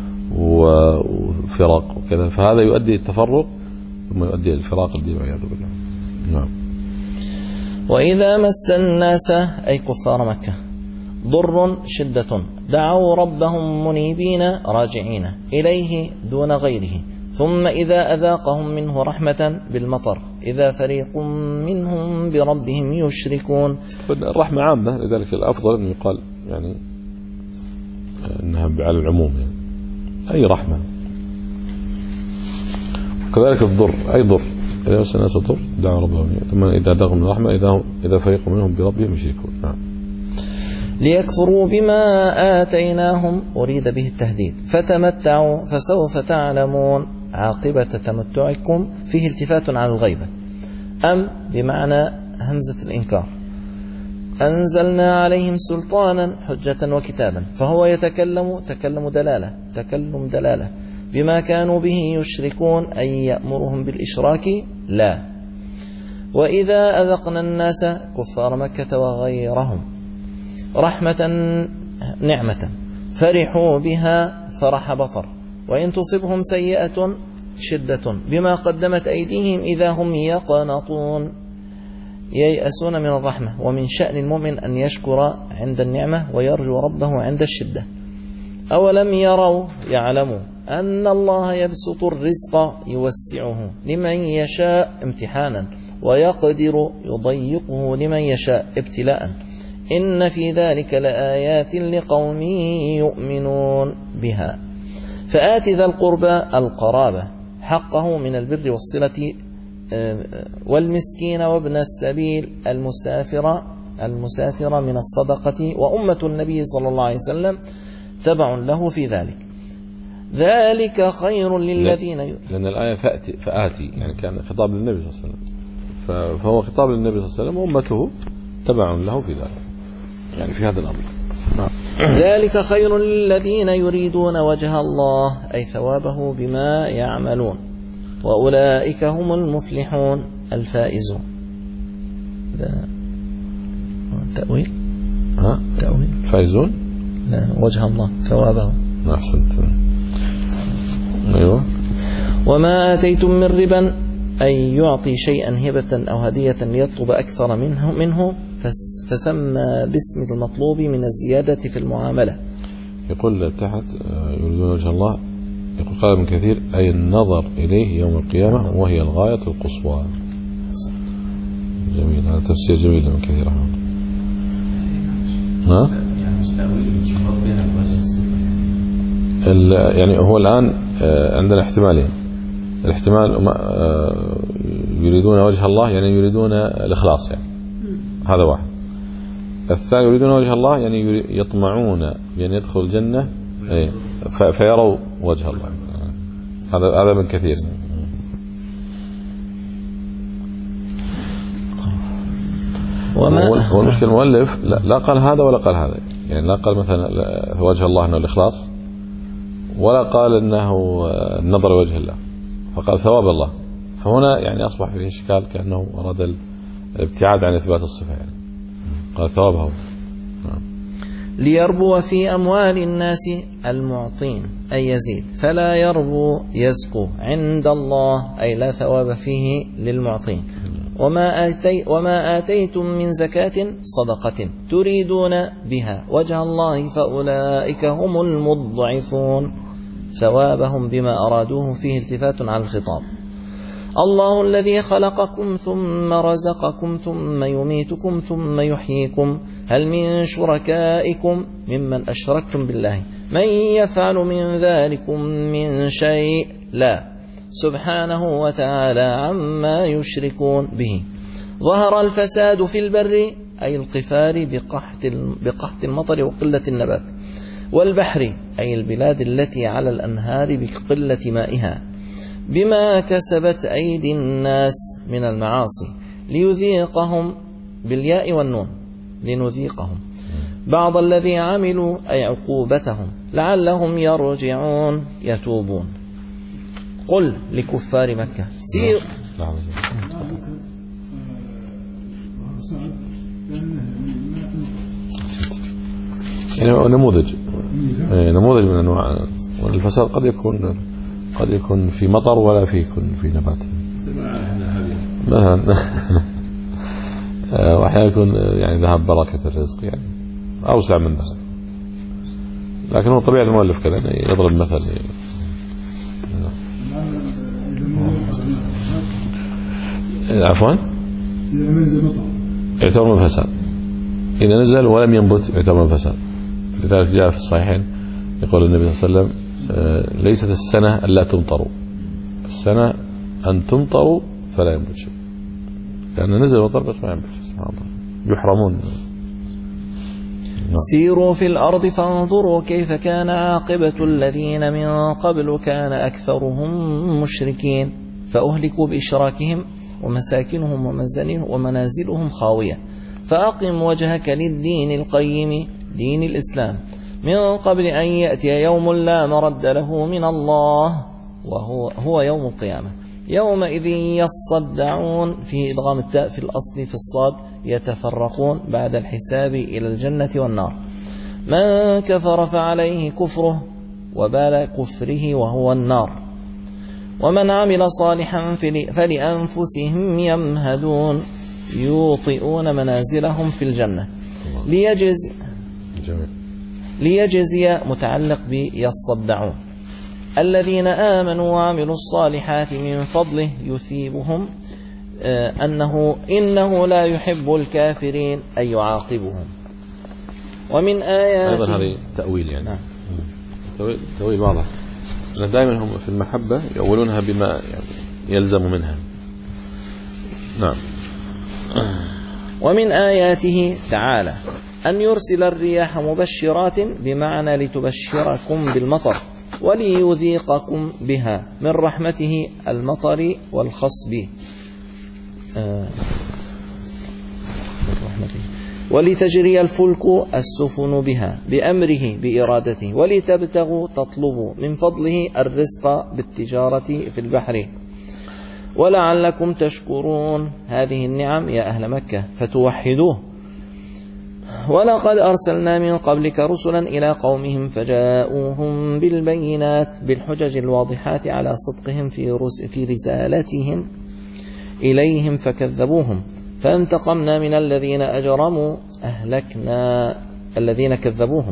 وفرق وكذا فهذا يؤدي التفرق ثم يؤدي الفراق الدين والعياذ بالله. نعم. وإذا مس الناس أي كفار مكة ضر شدة دعوا ربهم منيبين راجعين إليه دون غيره ثم إذا أذاقهم منه رحمة بالمطر إذا فريق منهم بربهم يشركون. الرحمة عامة لذلك الأفضل أن يقال يعني أنها على العموم يعني أي رحمة. وكذلك الضر أي ضر إذا مس الناس ضر دعوا ربهم ثم إذا أذاقهم الرحمة إذا إذا فريق منهم بربهم يشركون. نعم. ليكفروا بما آتيناهم أريد به التهديد فتمتعوا فسوف تعلمون. عاقبة تمتعكم فيه التفات على الغيبة. أم بمعنى همزة الإنكار. أنزلنا عليهم سلطانا حجة وكتابا فهو يتكلم تكلم دلالة تكلم دلالة بما كانوا به يشركون أي يأمرهم بالإشراك لا. وإذا أذقنا الناس كفار مكة وغيرهم رحمة نعمة فرحوا بها فرح بطر وإن تصبهم سيئة شدة بما قدمت أيديهم إذا هم يقنطون ييأسون من الرحمة. ومن شأن المؤمن أن يشكر عند النعمة ويرجو ربه عند الشدة. أولم يروا يعلموا أن الله يبسط الرزق يوسعه لمن يشاء امتحانا ويقدر يضيقه لمن يشاء ابتلاء إن في ذلك لآيات لقوم يؤمنون بها. فآت ذا القربى القرابة حقه من البر والصلة والمسكين وابن السبيل المسافر المسافر من الصدقة وأمة النبي صلى الله عليه وسلم تبع له في ذلك. ذلك خير للذين ي... لأن الآية فأتي فآتي يعني كان خطاب للنبي صلى الله عليه وسلم فهو خطاب للنبي صلى الله عليه وسلم وأمته تبع له في ذلك يعني في هذا الأمر. ذلك خير للذين يريدون وجه الله أي ثوابه بما يعملون وأولئك هم المفلحون الفائزون. تأويل ها تأويل فائزون لا وجه الله ثوابه. أحسنت. أيوة. وما آتيتم من ربا أي يعطي شيئا هبة أو هدية ليطلب أكثر منه منه فسمى باسم المطلوب من الزيادة في المعاملة. يقول تحت يريدون وجه الله يقول قال ابن كثير أي النظر إليه يوم القيامة وهي الغاية القصوى. جميل هذا تفسير جميل ابن كثير رحمه الله. يعني هو الآن عندنا احتمالين. الاحتمال يريدون وجه الله يعني يريدون الإخلاص يعني هذا واحد. الثاني يريدون وجه الله يعني يطمعون بأن يدخل الجنة فيروا وجه الله. هذا هذا من كثير. هو المشكلة المؤلف لا, لا قال هذا ولا قال هذا يعني لا قال مثلا وجه الله انه الإخلاص ولا قال انه النظر لوجه الله فقال ثواب الله. فهنا يعني أصبح فيه إشكال كأنه أراد الابتعاد عن إثبات الصفة يعني قال ثوابه. ليربو في أموال الناس المعطين أي يزيد فلا يربو يزكو عند الله أي لا ثواب فيه للمعطين. وما, آتي وما آتيتم من زكاة صدقة تريدون بها وجه الله فأولئك هم المضعفون ثوابهم بما أرادوه فيه التفات على الخطاب. الله الذي خلقكم ثم رزقكم ثم يميتكم ثم يحييكم هل من شركائكم ممن أشركتم بالله من يفعل من ذلكم من شيء لا سبحانه وتعالى عما يشركون به. ظهر الفساد في البر أي القفار بقحط بقحط المطر وقلة النبات، والبحر أي البلاد التي على الأنهار بقلة مائها، بما كسبت أيدي الناس من المعاصي ليذيقهم بالياء والنون لنذيقهم بعض الذي عملوا أي عقوبتهم لعلهم يرجعون يتوبون. قل لكفار مكة سير يعني نموذج نموذج من أنواع والفساد قد يكون قد يكون في مطر ولا في يكون في نبات مثلا وأحيانا يكون يعني ذهب بركة الرزق يعني أوسع من ذلك، لكن هو طبيعة المؤلف كذا يضرب مثل عفوا إذا نزل مطر يعتبر من فساد، إذا نزل ولم ينبت يعتبر من فساد. لذلك جاء في الصحيحين يقول النبي صلى الله عليه وسلم ليست السنة ألا تمطروا، السنة أن تمطروا فلا ينبت شيء، لأن نزل مطر بس ما ينبت سبحان الله يحرمون. سيروا في الأرض فانظروا كيف كان عاقبة الذين من قبل كان أكثرهم مشركين فأهلكوا بإشراكهم ومساكنهم ومنازلهم خاوية. فأقم وجهك للدين القيم دين الإسلام من قبل أن يأتي يوم لا مرد له من الله وهو هو يوم القيامة يومئذ يصدعون في إدغام التاء في الأصل في الصاد يتفرقون بعد الحساب إلى الجنة والنار. من كفر فعليه كفره وبال كفره وهو النار، ومن عمل صالحا فلأنفسهم يمهدون يوطئون منازلهم في الجنة ليجزي ليجزي متعلق بيصدعون الذين آمنوا وعملوا الصالحات من فضله يثيبهم آه أنه إنه لا يحب الكافرين أي يعاقبهم. ومن آيات أيضا هذه تأويل يعني نعم. تأويل, تأويل واضح أن دائما هم في المحبة يأولونها بما يعني يلزم منها. نعم. ومن آياته تعالى أن يرسل الرياح مبشرات بمعنى لتبشركم بالمطر وليذيقكم بها من رحمته المطر والخصب آه من رحمته ولتجري الفلك السفن بها بأمره بإرادته ولتبتغوا تطلبوا من فضله الرزق بالتجارة في البحر ولعلكم تشكرون هذه النعم يا أهل مكة فتوحدوه. ولقد أرسلنا من قبلك رسلا إلى قومهم فجاءوهم بالبينات بالحجج الواضحات على صدقهم في, في رسالتهم إليهم فكذبوهم فانتقمنا من الذين أجرموا أهلكنا الذين كذبوهم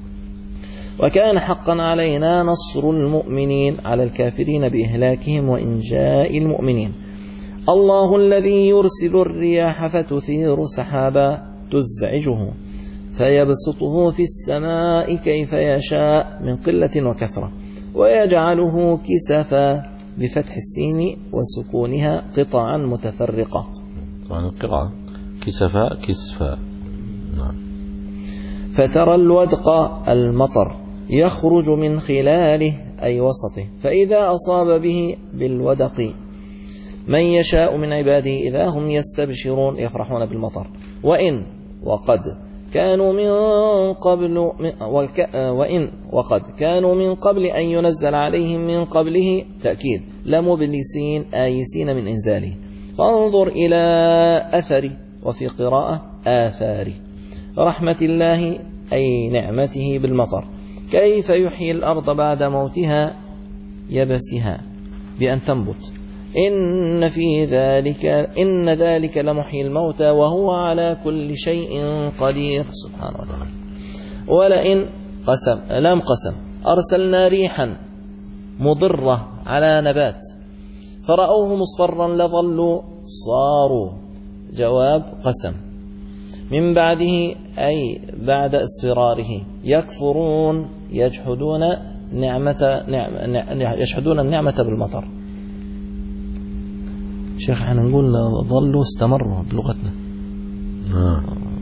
وكان حقا علينا نصر المؤمنين على الكافرين بإهلاكهم وإنجاء المؤمنين. الله الذي يرسل الرياح فتثير سحابا تزعجه فيبسطه في السماء كيف يشاء من قلة وكثرة ويجعله كسفا بفتح السين وسكونها قطعا متفرقة. طبعا القراءة كسفا كسفا. نعم. فترى الودق المطر يخرج من خلاله أي وسطه فإذا أصاب به بالودق من يشاء من عباده إذا هم يستبشرون يفرحون بالمطر. وإن وقد كانوا من قبل وإن وقد كانوا من قبل أن ينزل عليهم من قبله تأكيد لمبلسين آيسين من إنزاله فانظر إلى أثر وفي قراءة آثار رحمة الله أي نعمته بالمطر كيف يحيي الأرض بعد موتها يبسها بأن تنبت إن في ذلك إن ذلك لمحيي الموتى وهو على كل شيء قدير سبحانه وتعالى. ولئن قسم لام قسم أرسلنا ريحا مضرة على نبات فرأوه مصفرا لظلوا صاروا جواب قسم من بعده أي بعد اصفراره يكفرون يجحدون نعمة نعم يجحدون النعمة بالمطر. شيخ احنا نقول ظلوا استمروا بلغتنا. آه.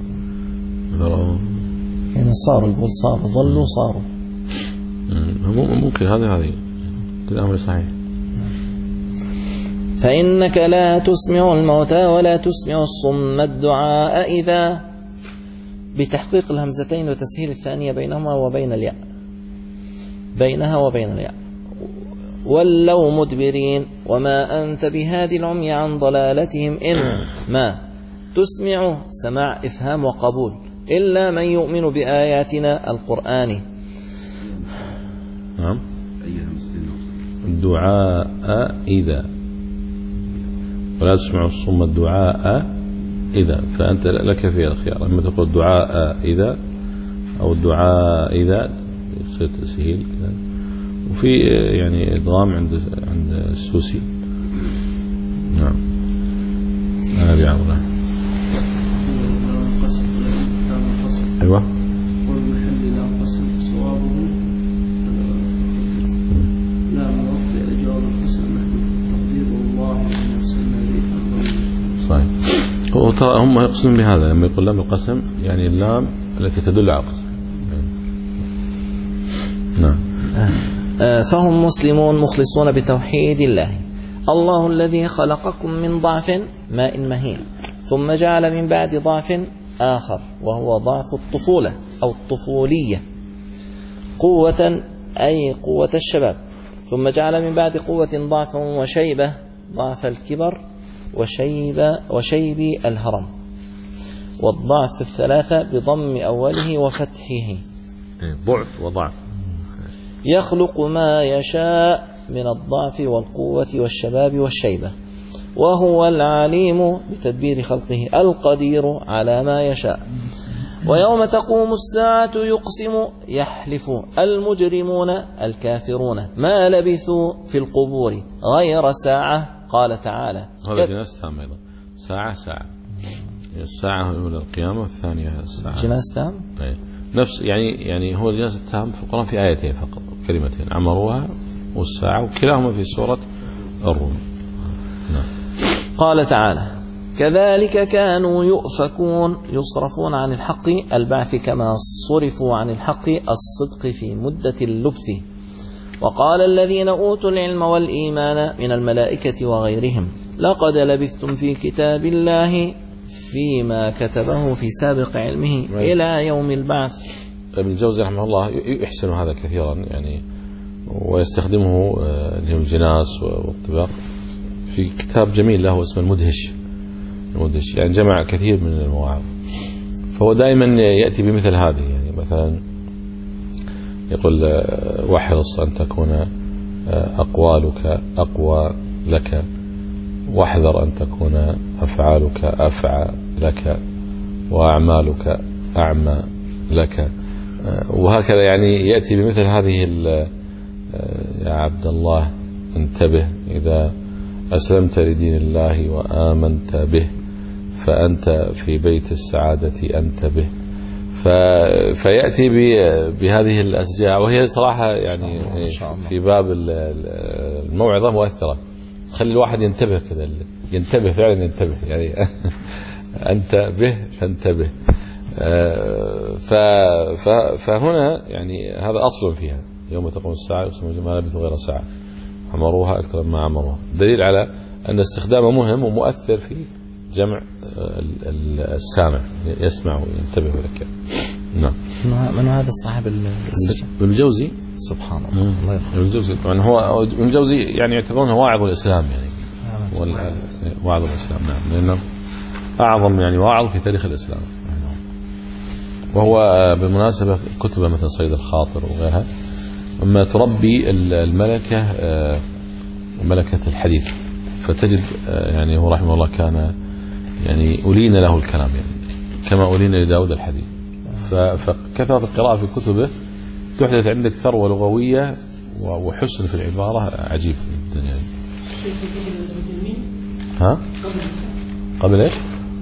يعني صاروا، يقول صاروا، ظلوا صاروا. ممكن هذا هذه كل أمر صحيح. فإنك لا تسمع الموتى ولا تسمع الصم الدعاء إذا، بتحقيق الهمزتين وتسهيل الثانية بينهما وبين الياء، بينها وبين الياء. ولوا مدبرين وما أنت بهادي العمي عن ضلالتهم إن ما تسمع سماع إفهام وقبول إلا من يؤمن بآياتنا القرآن. نعم. الدعاء إذا، ولا تسمع الصم الدعاء إذا، فأنت لك في الخيار، لما تقول دعاء إذا أو الدعاء إذا يصير تسهيل كذا. وفي يعني إدغام عند عند السوسي. نعم. أنا بعرضه. أيوة. والمحل لا قسم صوابه لا موقع لجواب القسم محدود تقدير الله إن أرسلنا إليك. صحيح. هو ترى هم يقصدون بهذا لما يقول لام القسم، يعني اللام التي تدل على القسم. نعم. فهم مسلمون مخلصون بتوحيد الله. الله الذي خلقكم من ضعف ماء مهين ثم جعل من بعد ضعف آخر وهو ضعف الطفولة أو الطفولية قوة، أي قوة الشباب، ثم جعل من بعد قوة ضعف وشيبة ضعف الكبر وشيب وشيب الهرم، والضعف الثلاثة بضم أوله وفتحه. ضعف وضعف. يخلق ما يشاء من الضعف والقوة والشباب والشيبة، وهو العليم بتدبير خلقه القدير على ما يشاء. ويوم تقوم الساعة يقسم يحلف المجرمون الكافرون ما لبثوا في القبور غير ساعة. قال تعالى هذا جناس تام أيضا، ساعة ساعة، الساعة الأولى القيامة والثانية الساعة. جناس تام نفس يعني يعني هو الجناس التام في القرآن في آيتين فقط، كلمتين، عمروها والساعة، وكلاهما في سورة الروم. نعم. قال تعالى كذلك كانوا يؤفكون يصرفون عن الحق البعث كما صرفوا عن الحق الصدق في مدة اللبث. وقال الذين أوتوا العلم والإيمان من الملائكة وغيرهم لقد لبثتم في كتاب الله فيما كتبه في سابق علمه إلى يوم البعث. ابن الجوزي رحمه الله يحسن هذا كثيرا يعني، ويستخدمه الجناس والطباق في كتاب جميل له اسمه المدهش. المدهش يعني جمع كثير من المواعظ، فهو دائما يأتي بمثل هذه، يعني مثلا يقول واحرص أن تكون أقوالك أقوى لك، واحذر أن تكون أفعالك أفعى لك، وأعمالك أعمى لك، وهكذا يعني يأتي بمثل هذه. يا عبد الله انتبه إذا أسلمت لدين الله وآمنت به فأنت في بيت السعادة انتبه. فيأتي بهذه الأشجاع، وهي صراحة يعني في باب الموعظة مؤثرة، خلي الواحد ينتبه كذا، ينتبه فعلا ينتبه يعني انتبه فانتبه. فهنا يعني هذا أصل فيها، يوم تقوم الساعة يقسم ما لبثوا غير ساعة عمروها أكثر مما عمروها، دليل على أن استخدامه مهم ومؤثر في جمع السامع، يسمع وينتبه لك. نعم. من هذا صاحب الاستجابة؟ ابن الجوزي سبحان الله. الله يرحمه. ابن الجوزي طبعا هو ابن الجوزي يعني يعتبرونه واعظ الإسلام يعني، واعظ الإسلام. نعم، لأنه أعظم يعني واعظ في تاريخ الإسلام. وهو بالمناسبة كتب مثل صيد الخاطر وغيرها أما تربي الملكة ملكة الحديث، فتجد يعني هو رحمه الله كان يعني ألين له الكلام يعني كما ألين لداود الحديث، فكثرة القراءة في كتبه تحدث عندك ثروة لغوية وحسن في العبارة عجيب جدا يعني. ها؟ قبل ايش؟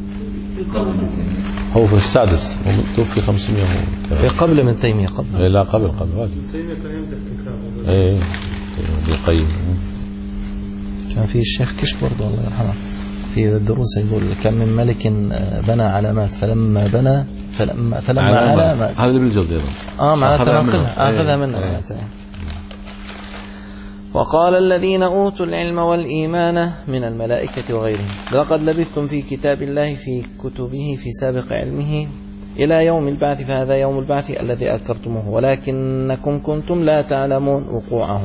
هو في السادس، توفي خمسمائة في قبل من تيمية قبل. لا قبل قبل واجب. تيمية كان عنده كتاب. ايه ابن القيم. كان في الشيخ كش برضه الله يرحمه في الدروس يقول كم من ملك بنى علامات فلما بنى فلما فلما علامات. هذا ابن الجوزي اه معناتها ناخذها اخذها منها. وقال الذين أوتوا العلم والإيمان من الملائكة وغيرهم لقد لبثتم في كتاب الله في كتبه في سابق علمه إلى يوم البعث فهذا يوم البعث الذي أذكرتموه ولكنكم كنتم لا تعلمون وقوعه.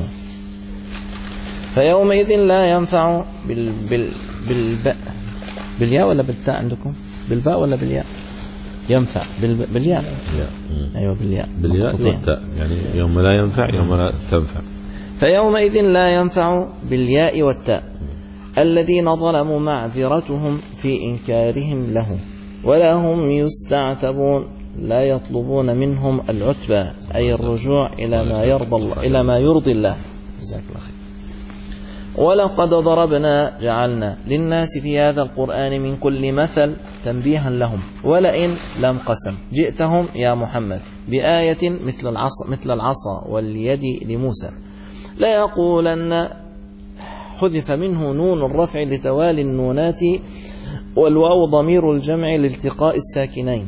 فيومئذ لا ينفع بال بال بالباء بالياء ولا بالتاء عندكم؟ بالباء ولا بالياء؟ ينفع بال بالياء. أيوة بالياء. بالياء والتاء يعني يوم لا ينفع يوم لا تنفع. فيومئذ لا ينفع بالياء والتاء الذين ظلموا معذرتهم في إنكارهم له ولا هم يستعتبون لا يطلبون منهم العتبى أي الرجوع إلى ما يرضى الله إلى ما يرضي الله. جزاك الله خير. ولقد ضربنا جعلنا للناس في هذا القرآن من كل مثل تنبيها لهم ولئن لم قسم جئتهم يا محمد بآية مثل العصا مثل العصا واليد لموسى لا يقولن حذف منه نون الرفع لتوالي النونات والواو ضمير الجمع لالتقاء الساكنين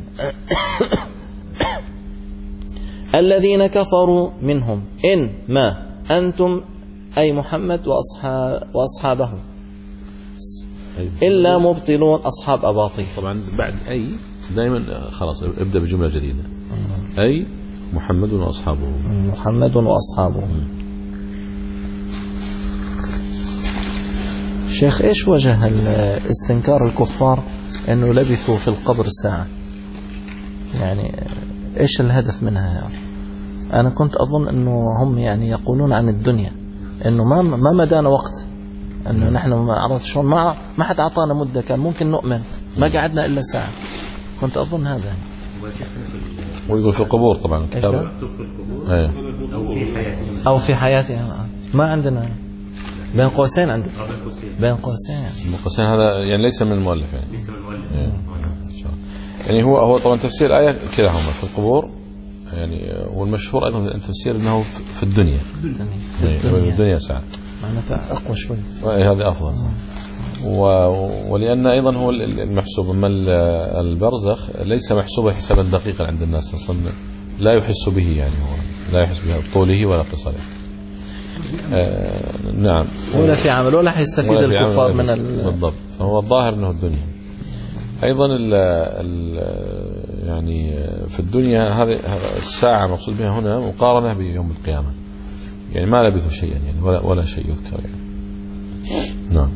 الذين كفروا منهم إن ما أنتم أي محمد وأصحاب وأصحابه إلا مبطلون أصحاب أباطيل. طبعا بعد أي دائما خلاص ابدأ بجملة جديدة أي محمد وأصحابه محمد وأصحابه. شيخ إيش وجه استنكار الكفار أنه لبثوا في القبر ساعة يعني إيش الهدف منها يعني؟ أنا كنت أظن أنه هم يعني يقولون عن الدنيا أنه ما ما مدانا وقت أنه نحن ما عرفت شلون ما ما حد أعطانا مدة كان ممكن نؤمن ما قعدنا إلا ساعة كنت أظن هذا. ويقول في القبور طبعا كتابة أو في حياتهم أو في حياتهم ما عندنا بين قوسين عندك بين قوسين بين قوسين هذا يعني ليس من المؤلف يعني ليس من المؤلف يعني هو هو طبعا تفسير الآية كلاهما في القبور يعني والمشهور أيضا التفسير أنه في الدنيا في الدنيا, الدنيا ساعة معناتها أقوى شوي هذا أفضل صح. و... ولأن أيضا هو المحسوب أما البرزخ ليس محسوبا حسابا دقيقا عند الناس أصلا لا يحس به يعني هو لا يحس به طوله ولا قصره. آه نعم ولا في عمل ولا حيستفيد الكفار من ال... بالضبط. فهو الظاهر أنه الدنيا أيضا ال ال يعني في الدنيا هذه الساعة مقصود بها هنا مقارنة بيوم القيامة يعني ما لبثوا شيئا يعني ولا ولا شيء يذكر يعني. نعم.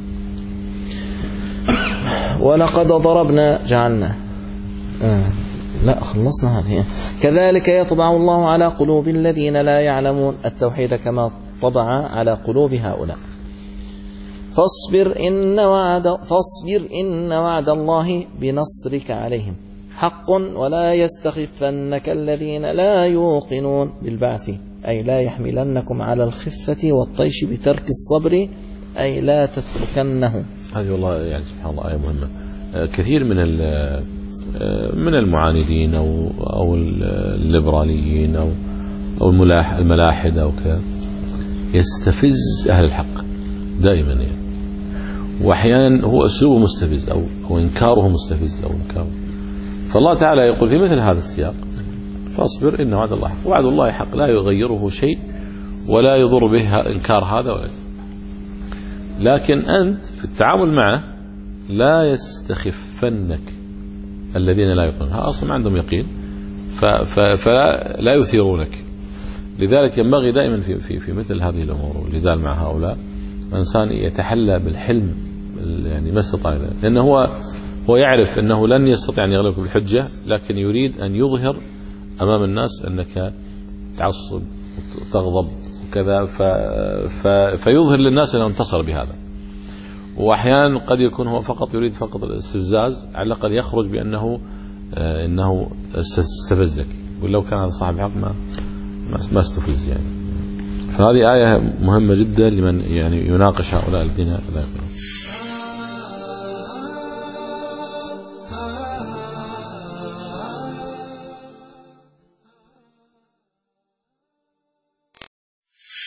ولقد ضربنا جعلنا آه. لا خلصنا هذه. كذلك يطبع الله على قلوب الذين لا يعلمون التوحيد كما طبع على قلوب هؤلاء. فاصبر إن وعد فاصبر إن وعد الله بنصرك عليهم حق ولا يستخفنك الذين لا يوقنون بالبعث أي لا يحملنكم على الخفة والطيش بترك الصبر أي لا تتركنه. هذه والله يعني سبحان الله آية مهمة. كثير من من المعاندين أو أو الليبراليين أو أو الملاحدة أو كذا يستفز أهل الحق دائما يعني وأحيانا هو أسلوبه مستفز أو أو إنكاره مستفز أو إنكاره. فالله تعالى يقول في مثل هذا السياق فاصبر إن وعد الله حق وعد الله حق لا يغيره شيء ولا يضر به إنكار هذا ولا. لكن أنت في التعامل معه لا يستخفنك الذين لا يقولون ها أصلا ما عندهم يقين فلا لا يثيرونك. لذلك ينبغي دائما في في في مثل هذه الأمور والجدال مع هؤلاء الإنسان يتحلى بالحلم يعني ما استطاع لأنه هو هو يعرف أنه لن يستطيع أن يغلبك بالحجة لكن يريد أن يظهر أمام الناس أنك تعصب وتغضب وكذا فيظهر للناس أنه انتصر بهذا. وأحيانا قد يكون هو فقط يريد فقط الاستفزاز على الأقل يخرج بأنه آه إنه استفزك ولو كان هذا صاحب حق ما ما استفز يعني. فهذه آية مهمة جدا لمن يعني يناقش هؤلاء الذين لا يقولون.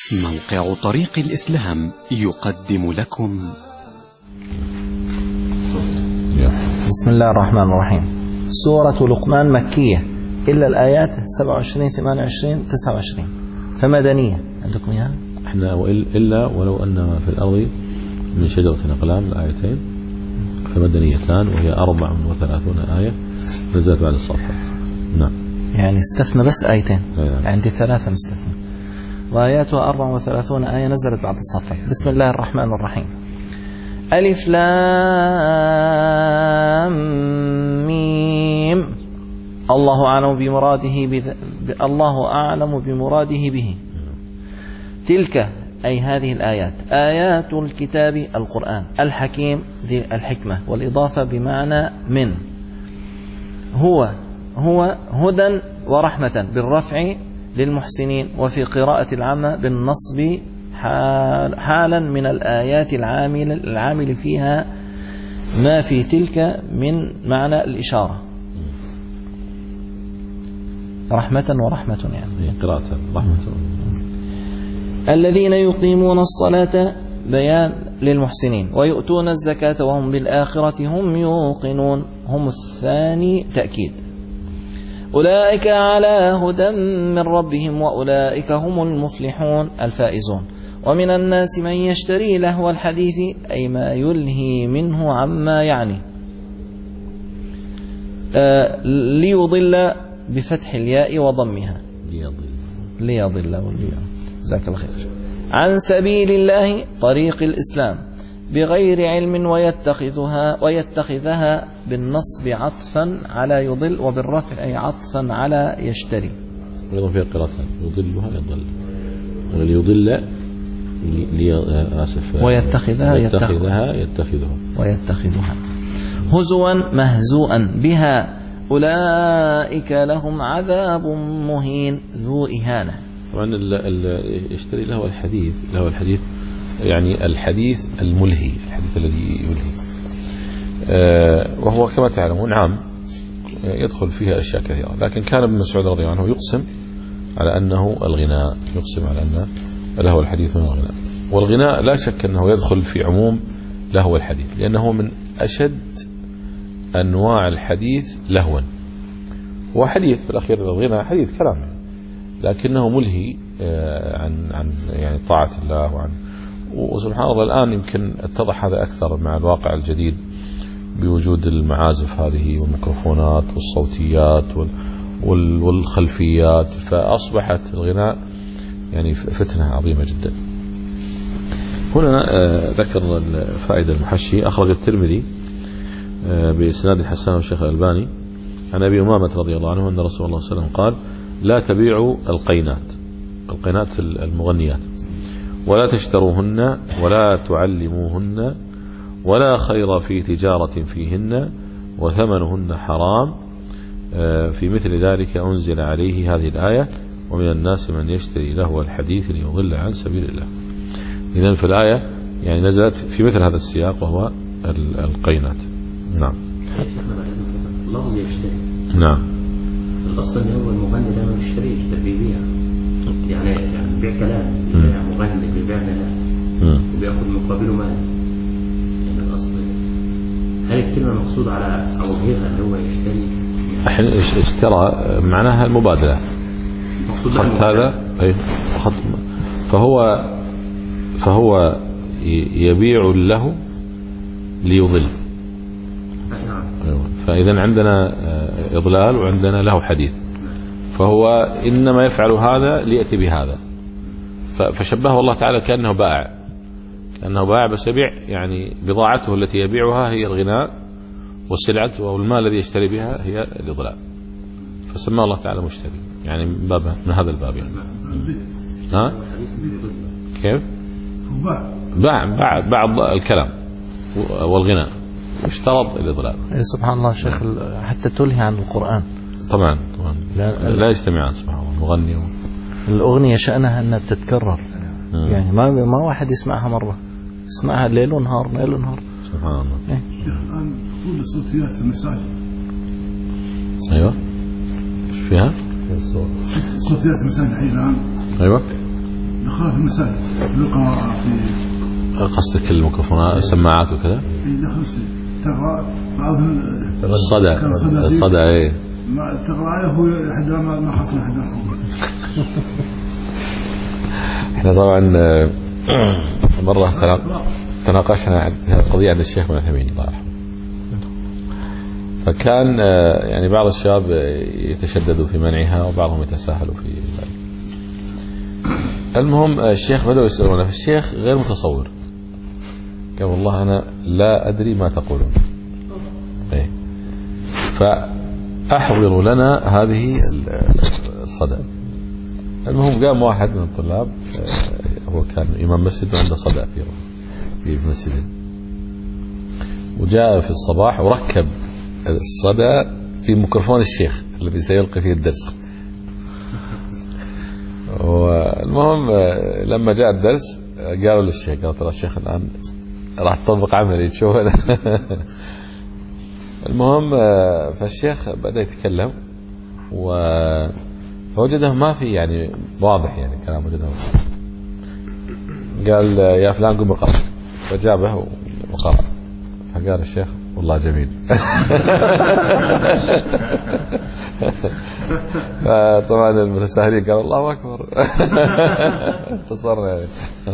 موقع طريق الإسلام يقدم لكم. بسم الله الرحمن الرحيم. سورة لقمان مكية إلا الآيات سبعة وعشرين ثمانية وعشرين تسعة وعشرين، فمدنية. عندكم إياها؟ احنا إلا ولو أن في الأرض من شجرة أقلام الآيتين فمدنيتان، وهي أربع وثلاثون آية نزلت بعد الصافات. نعم، يعني استثنى بس آيتين. نعم. عندي ثلاثة مستثنى، وآياتها أربع وثلاثون آية نزلت بعد الصافات. بسم الله الرحمن الرحيم. ألف لام ميم. الله أعلم بمراده بذ... الله أعلم بمراده به. تلك أي هذه الآيات آيات الكتاب القرآن الحكيم ذي الحكمة، والإضافة بمعنى من. هو هو هدى ورحمة بالرفع للمحسنين، وفي قراءة العامة بالنصب حال حالا من الآيات العامل العامل فيها ما في تلك من معنى الإشارة. رحمة ورحمة يعني قراءة رحمة. الذين يقيمون الصلاة بيان للمحسنين، ويؤتون الزكاة وهم بالآخرة هم يوقنون، هم الثاني تأكيد. أولئك على هدى من ربهم وأولئك هم المفلحون الفائزون. ومن الناس من يشتري لهو الحديث أي ما يلهي منه عما يعني، آه ليضل بفتح الياء وضمها ليضل ليضل جزاك الله خير عن سبيل الله طريق الإسلام بغير علم ويتخذها ويتخذها بالنصب عطفا على يضل، وبالرفع أي عطفا على يشتري. أيضا فيها قراءة يضلها يضل، ليضل لي آسف ويتخذها يتخذها يتخذها ويتخذها هزوا مهزوءا بها أولئك لهم عذاب مهين ذو إهانة. طبعا يشتري له الحديث له الحديث يعني الحديث الملهي، الحديث الذي يلهي، أه وهو كما تعلمون عام يدخل فيها أشياء كثيرة، لكن كان ابن مسعود رضي الله عنه يقسم على أنه الغناء، يقسم على أنه لهو الحديث والغناء. والغناء لا شك أنه يدخل في عموم لهو الحديث، لأنه من أشد أنواع الحديث لهوا. هو حديث في الأخير، الغناء حديث كلام لكنه ملهي عن عن يعني طاعة الله وعن وسبحان الله الآن يمكن اتضح هذا أكثر مع الواقع الجديد بوجود المعازف هذه والميكروفونات والصوتيات والخلفيات، فأصبحت الغناء يعني فتنة عظيمة جدا. هنا ذكر الفائدة المحشي أخرج الترمذي بإسناد حسن والشيخ الألباني عن أبي أمامة رضي الله عنه أن رسول الله صلى الله عليه وسلم قال: لا تبيعوا القينات، القينات المغنيات، ولا تشتروهن ولا تعلموهن، ولا خير في تجارة فيهن، وثمنهن حرام. في مثل ذلك أنزل عليه هذه الآية: ومن الناس من يشتري لهو الحديث ليضل عن سبيل الله. إذن في الآية يعني نزلت في مثل هذا السياق وهو القينات. نعم. لفظ يشتري. نعم. الأصل أنه هو المغني ده ما يشتريش، ده بيبيع، يعني يعني بيبيع كلام، بيبيع مغني، بيبيع كلام وبياخد مقابله مال. يعني الأصل هل الكلمة مقصود على وجهها اللي هو يشتري؟ الحين اشترى معناها المبادلة. مقصود هذا أي فهو فهو يبيع له ليضل. فإذا عندنا إضلال وعندنا له حديث، فهو إنما يفعل هذا ليأتي بهذا، فشبهه الله تعالى كأنه بائع، كأنه بائع بس يبيع يعني بضاعته التي يبيعها هي الغناء، والسلعة والمال الذي يشتري بها هي الإضلال، فسماه الله تعالى مشتري، يعني من باب من هذا الباب يعني. ها؟ كيف؟ باع باع بعض الكلام والغناء، اشترط الإضلال. سبحان الله شيخ، حتى تلهي عن القرآن. طبعا طبعا لا, لا يجتمعان سبحان الله. المغني و... الأغنية شأنها أنها تتكرر، مم. يعني ما ما واحد يسمعها مرة، يسمعها ليل ونهار ليل ونهار. سبحان الله. إيه؟ شيخ الآن كل صوتيات المساجد. أيوة. إيش فيها؟ صوتيات المساجد الحين الآن. أيوة. دخلها في المساجد في القراءة في قصدك الميكروفونات السماعات وكذا؟ في داخل المسجد تقرأ بعضهم الصدى الصدى ايه ما تقرأ هو حد ما ما حصل حد احنا طبعا مرة تناقشنا في هذه القضية عند الشيخ ابن عثيمين الله يرحمه، فكان يعني بعض الشباب يتشددوا في منعها وبعضهم يتساهلوا في ذلك. المهم الشيخ بدأوا يسألونه، فالشيخ غير متصور، قال والله أنا لا أدري ما تقولون، إيه فأحضروا لنا هذه الصدى. المهم قام واحد من الطلاب، هو كان إمام مسجد وعنده صدى في في مسجده، وجاء في الصباح وركب الصدى في ميكروفون الشيخ الذي سيلقي فيه الدرس. والمهم لما جاء الدرس قالوا للشيخ، قالوا ترى الشيخ الآن راح تطبق عملي تشوف. المهم فالشيخ بدأ يتكلم ووجده ما في يعني واضح يعني كلام وجده، قال يا فلان قم اقرأ، فجابه وقرأ، فقال الشيخ والله جميل. طبعا المتساهلين قال الله أكبر. تصرنا يعني.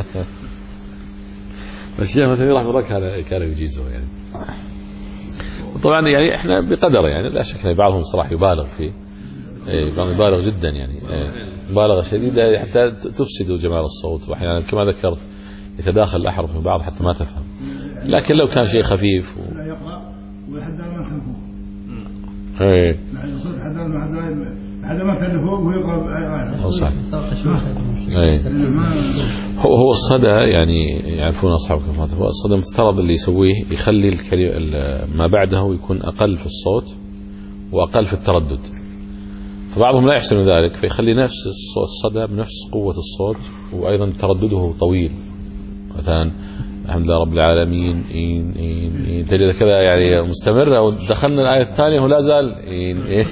فالشيخ مثلا رحمه الله كان كان يجيزه يعني. طبعا يعني احنا بقدر يعني لا شك ان بعضهم صراحه يبالغ فيه، بعضهم يبالغ جدا يعني مبالغه شديده حتى تفسد جمال الصوت، واحيانا كما ذكرت يتداخل الاحرف في بعض حتى ما تفهم. لكن لو كان شيء خفيف و... لا يقرأ ويحد ما تنفوه. ايه صوت حد ما حد ما تنفوه ويقرأ. صح. ايه هو هو الصدى يعني يعرفون اصحاب الكلمات، هو الصدى المفترض اللي يسويه يخلي الكلمه ما بعده يكون اقل في الصوت واقل في التردد، فبعضهم لا يحسن ذلك فيخلي نفس الصدى بنفس قوه الصوت وايضا تردده طويل، مثلا الحمد لله رب العالمين إن إن إن تجد كذا يعني مستمرة، ودخلنا الآية الثانية ولا زال إن إن.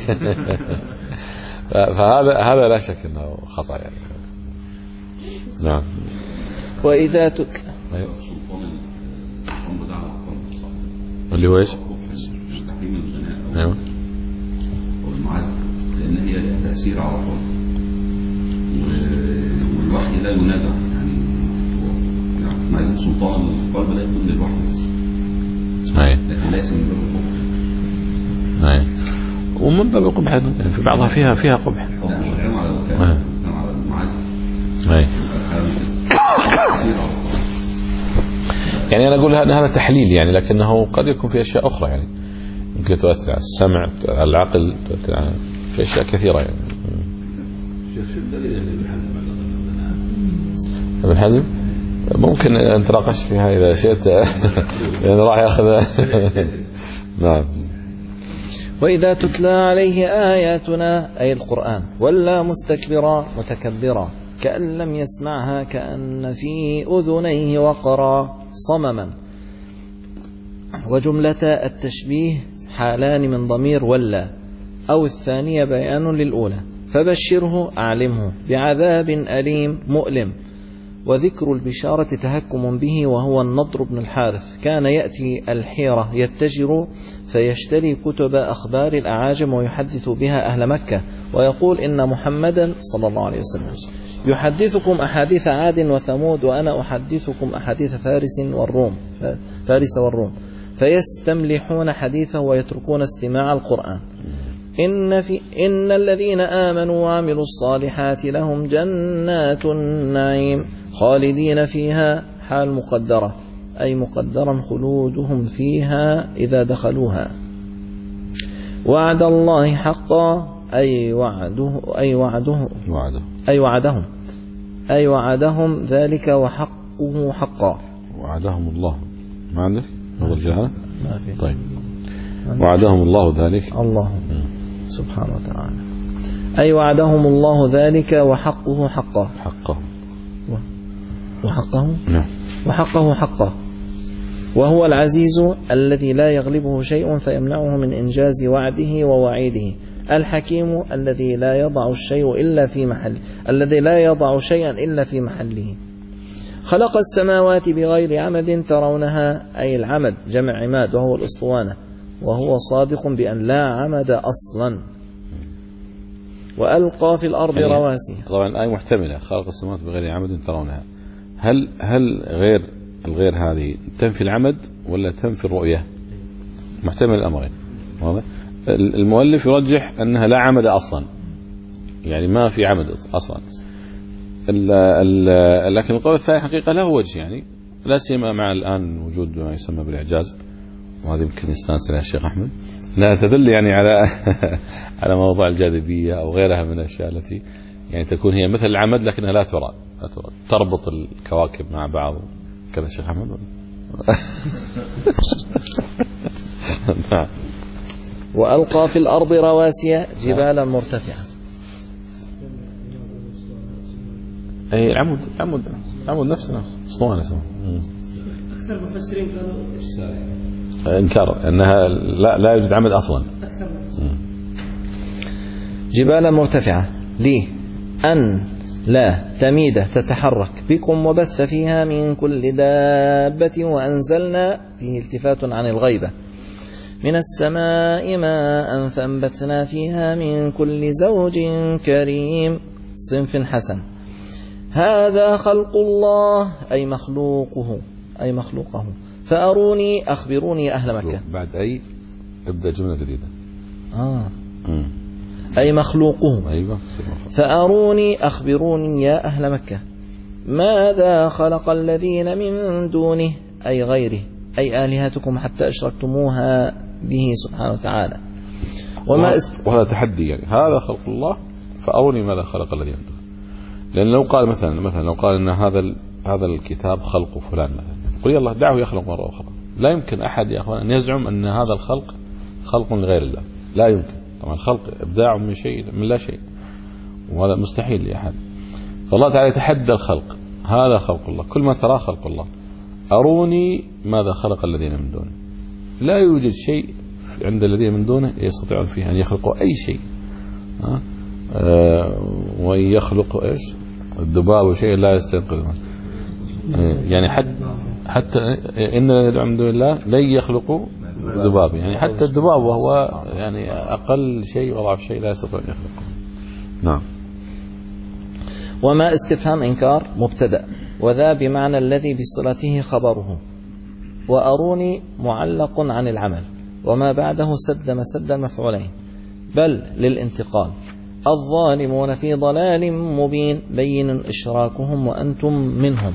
فهذا هذا لا شك أنه خطأ يعني. نعم. وإذا تك اللي هو إيش؟ أيوه. والمعازف لأن هي لها تأثير على طول، والوحي لا ينازع يعني. معزل سلطان القلب لا يكون للوحي بس، لكن ليس من باب القبح. أي. ومن باب القبح يعني في بعضها فيها فيها قبح. نعم على الكلام، نعم على المعازل. أي. يعني أنا أقول أن هذا تحليل يعني، لكنه قد يكون في أشياء أخرى يعني ممكن تؤثر على السمع، على العقل، تؤثر على في أشياء كثيرة يعني. شيخ شو الدليل يعني ابن حزم؟ ابن حزم ممكن أن تناقش فيها إذا شئت، لأن راح يأخذ. نعم. وإذا تتلى عليه آياتنا أي القرآن ولا مستكبرا متكبرا كأن لم يسمعها كأن في أذنيه وقرا صمما. وجملة التشبيه حالان من ضمير ولا، أو الثانية بيان للأولى، فبشره أعلمه بعذاب أليم مؤلم. وذكر البشارة تهكم به، وهو النضر بن الحارث كان يأتي الحيرة يتجر فيشتري كتب أخبار الأعاجم ويحدث بها أهل مكة، ويقول إن محمدا صلى الله عليه وسلم يحدثكم أحاديث عاد وثمود وأنا أحدثكم أحاديث فارس والروم فارس والروم فيستملحون حديثه ويتركون استماع القرآن. إن, في إن الذين آمنوا وعملوا الصالحات لهم جنات النعيم خالدين فيها حال مقدرة، أي مقدرا خلودهم فيها إذا دخلوها. وعد الله حقا أي وعده أي وعده وعده أي وعدهم أي وعدهم ذلك وحقه حقا. وعدهم الله ما عندك نظر جهة ما في. طيب وعدهم الله ذلك الله سبحانه وتعالى أي وعدهم الله ذلك وحقه حقا حقه وحقه نعم وحقه حقا. وهو العزيز الذي لا يغلبه شيء فيمنعه من إنجاز وعده ووعيده، الحكيم الذي لا يضع الشيء إلا في محل الذي لا يضع شيئا إلا في محله. خلق السماوات بغير عمد ترونها، أي العمد جمع عماد وهو الأسطوانة، وهو صادق بأن لا عمد أصلا. وألقى في الأرض يعني رواسي. طبعا الآية محتملة، خلق السماوات بغير عمد ترونها. هل هل غير الغير هذه تنفي العمد ولا تنفي الرؤية؟ محتمل الأمرين. واضح؟ المؤلف يرجح أنها لا عمد أصلا، يعني ما في عمد أصلا. ال ال لكن القول الثاني حقيقة له وجه، يعني لا سيما مع الآن وجود ما يسمى بالإعجاز، وهذا يمكن يستانس عليها الشيخ أحمد، لا تدل يعني على على موضوع الجاذبية أو غيرها من الأشياء التي يعني تكون هي مثل العمد لكنها لا ترى، لا ترى تربط الكواكب مع بعض كذا. الشيخ أحمد وألقى في الأرض رواسي جبالا مرتفعة. أي العمود عمود عمود نفسه نفسه اسطوانة اسمه. أكثر المفسرين قالوا إنكار أنها لا لا يوجد عمد أصلا. أكثر جبالا مرتفعة ليه أن لا تميد تتحرك بكم وبث فيها من كل دابة وأنزلنا فيه التفات عن الغيبة من السماء ماء فأنبتنا فيها من كل زوج كريم صنف حسن. هذا خلق الله أي مخلوقه أي مخلوقه فأروني أخبروني أهل مكة. بعد أي ابدأ جملة جديدة. آه. أي مخلوقه. أيوة. فأروني أخبروني يا أهل مكة ماذا خلق الذين من دونه أي غيره، أي آلهتكم حتى أشركتموها به سبحانه وتعالى. وما است... وهذا تحدي، يعني هذا خلق الله فأروني ماذا خلق الذين من دونه. لأن لو قال مثلا مثلا لو قال إن هذا ال... هذا الكتاب خلق فلان مثلا، قل الله دعه يخلق مرة أخرى. لا يمكن أحد يا أخوان أن يزعم أن هذا الخلق خلق لغير الله، لا يمكن. طبعا الخلق إبداع من شيء من لا شيء، وهذا مستحيل لأحد. فالله تعالى يتحدى الخلق، هذا خلق الله، كل ما تراه خلق الله. أروني ماذا خلق الذين من دونه. لا يوجد شيء عند الذين من دونه يستطيعون فيه أن يخلقوا أي شيء. ها أه ويخلق إيش الذباب وشيء لا يستنقذه. يعني حتى حتى إن الذين من دون الله لن يخلقوا ذباب، يعني حتى الذباب وهو يعني أقل شيء وضعف شيء لا يستطيع أن يخلقه. نعم. وما استفهام إنكار مبتدأ، وذا بمعنى الذي بصلته خبره، وأروني معلق عن العمل، وما بعده سد مسد المفعولين بل للانتقال. الظالمون في ضلال مبين بين إشراكهم وأنتم منهم.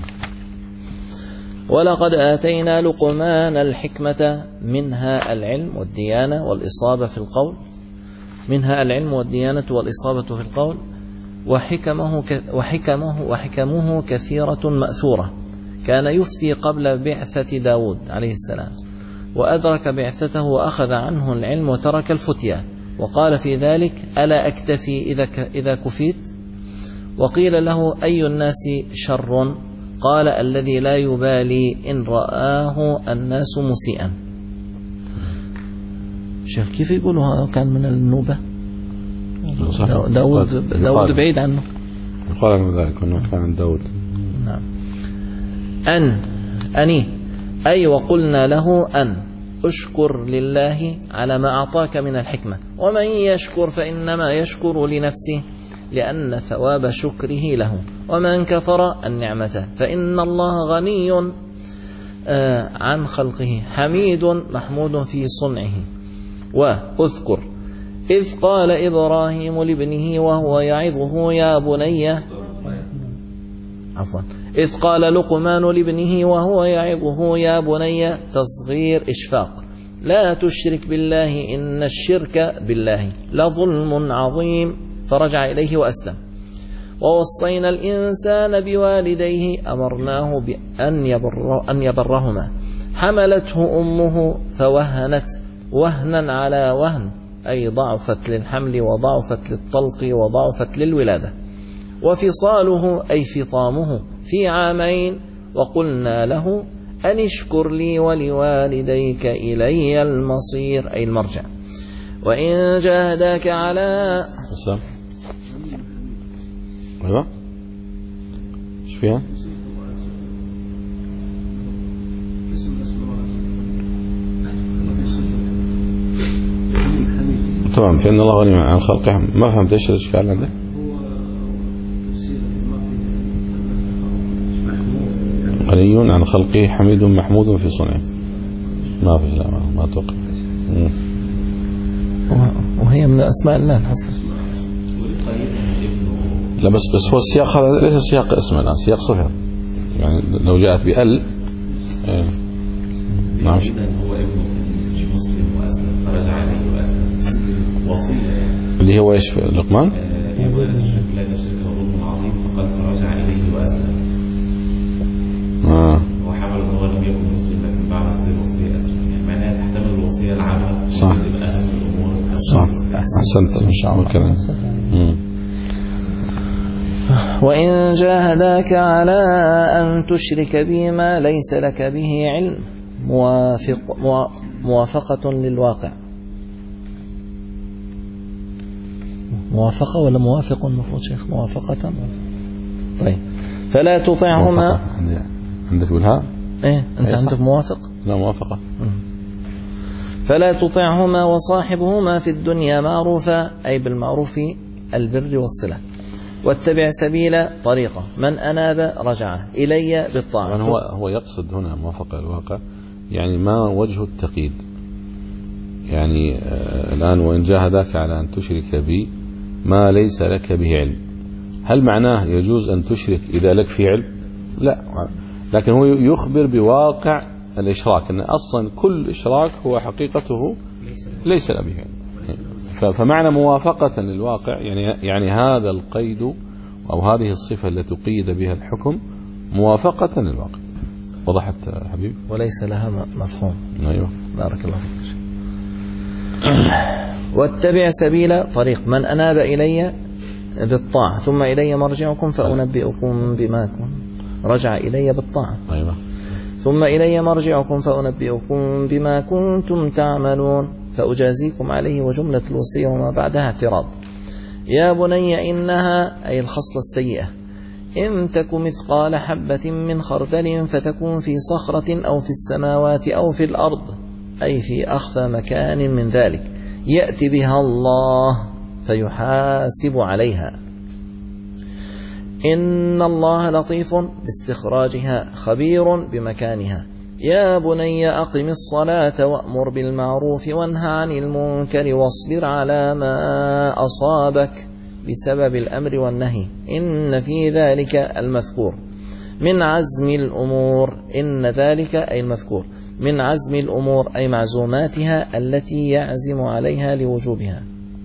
ولقد آتينا لقمان الحكمة منها العلم والديانة والإصابة في القول منها العلم والديانة والإصابة في القول وحكمه وحكمه وحكمه كثيرة مأثورة. كان يفتي قبل بعثة داود عليه السلام، وأدرك بعثته وأخذ عنه العلم وترك الفتيا، وقال في ذلك ألا أكتفي إذا إذا كفيت. وقيل له أي الناس شر؟ قال الذي لا يبالي إن رآه الناس مسيئا. شيخ كيف يقولوا كان من النوبة؟ داود داود بعيد عنه. يقال من ذلك أنه كان عند داود. نعم. أن أني أي وقلنا له أن أشكر لله على ما أعطاك من الحكمة، ومن يشكر فإنما يشكر لنفسه لأن ثواب شكره له، ومن كفر النعمة فإن الله غني عن خلقه حميد محمود في صنعه. وأذكر إذ قال إبراهيم لابنه وهو يعظه يا بني عفوا إذ قال لقمان لابنه وهو يعظه يا بني تصغير إشفاق لا تشرك بالله إن الشرك بالله لظلم عظيم، فرجع إليه وأسلم. ووصينا الإنسان بوالديه أمرناه بأن يبر أن يبرهما حملته أمه فوهنت وهنا على وهن، أي ضعفت للحمل وضعفت للطلق وضعفت للولادة. وفصاله أي فطامه في عامين. وقلنا له أن اشكر لي ولوالديك إلي المصير أي المرجع. وإن جاهداك على السلام. أيوة إيش فيها؟ طبعا فإن الله غني عن خلقه. ما فهمت إيش الإشكال عندك؟ غني عن خلقه حميد محمود في صنعه. ما في لا ما أتوقع. وهي من أسماء الله الحسنى. لا بس بس هو السياق هذا ليس سياق اسم الآن، سياق صفة. يعني لو جاءت بأل إيه. نعم. هو ابنه مش مسلم وأسلم فرجع عليه وأسلم وصية اللي هو إيش في لقمان؟ يقول لا تشرك ظلم عظيم فقال فرجع إليه وأسلم. آه. هو حمل أنه لم يكن مسلم لكن بعد هذه الوصية أسلم. يعني معناها تحتمل الوصية العامة. صح. تبقى أهم الأمور. صح. أحسنت إن شاء الله كلام. وإن جاهداك على أن تشرك بي ما ليس لك به علم موافق موافقة للواقع. موافقة ولا موافق المفروض شيخ؟ موافقة. طيب فلا تطعهما. عندك بالها؟ ايه انت عندك موافق؟ لا موافقة. فلا تطعهما وصاحبهما في الدنيا معروفا أي بالمعروف البر والصلة. واتبع سبيل طريقة من أناب رجع إلي بالطاعة. يعني هو هو يقصد هنا موافقة الواقع، يعني ما وجه التقييد؟ يعني آه الآن وإن جاهداك على أن تشرك بي ما ليس لك به علم، هل معناه يجوز أن تشرك إذا لك فيه علم؟ لا، لكن هو يخبر بواقع الإشراك، أن أصلا كل إشراك هو حقيقته ليس له به علم. فمعنى موافقة للواقع يعني يعني هذا القيد أو هذه الصفة التي قيد بها الحكم موافقة للواقع. وضحت حبيبي؟ وليس لها مفهوم. أيوه بارك الله فيك. واتبع سبيل طريق من أناب إلي بالطاعة ثم إلي مرجعكم فأنبئكم بما كنتم. رجع إلي بالطاعة. أيوه. ثم إلي مرجعكم فأنبئكم بما كنتم تعملون فأجازيكم عليه. وجملة الوصية وما بعدها اعتراض. يا بني إنها أي الخصلة السيئة إن تك مثقال حبة من خردل فتكون في صخرة أو في السماوات أو في الأرض أي في أخفى مكان من ذلك يأتي بها الله فيحاسب عليها. إن الله لطيف باستخراجها خبير بمكانها. يا بني أقم الصلاة وأمر بالمعروف وانهى عن المنكر واصبر على ما أصابك بسبب الأمر والنهي إن في ذلك المذكور من عزم الأمور. إن ذلك أي المذكور من عزم الأمور أي معزوماتها التي يعزم عليها لوجوبها.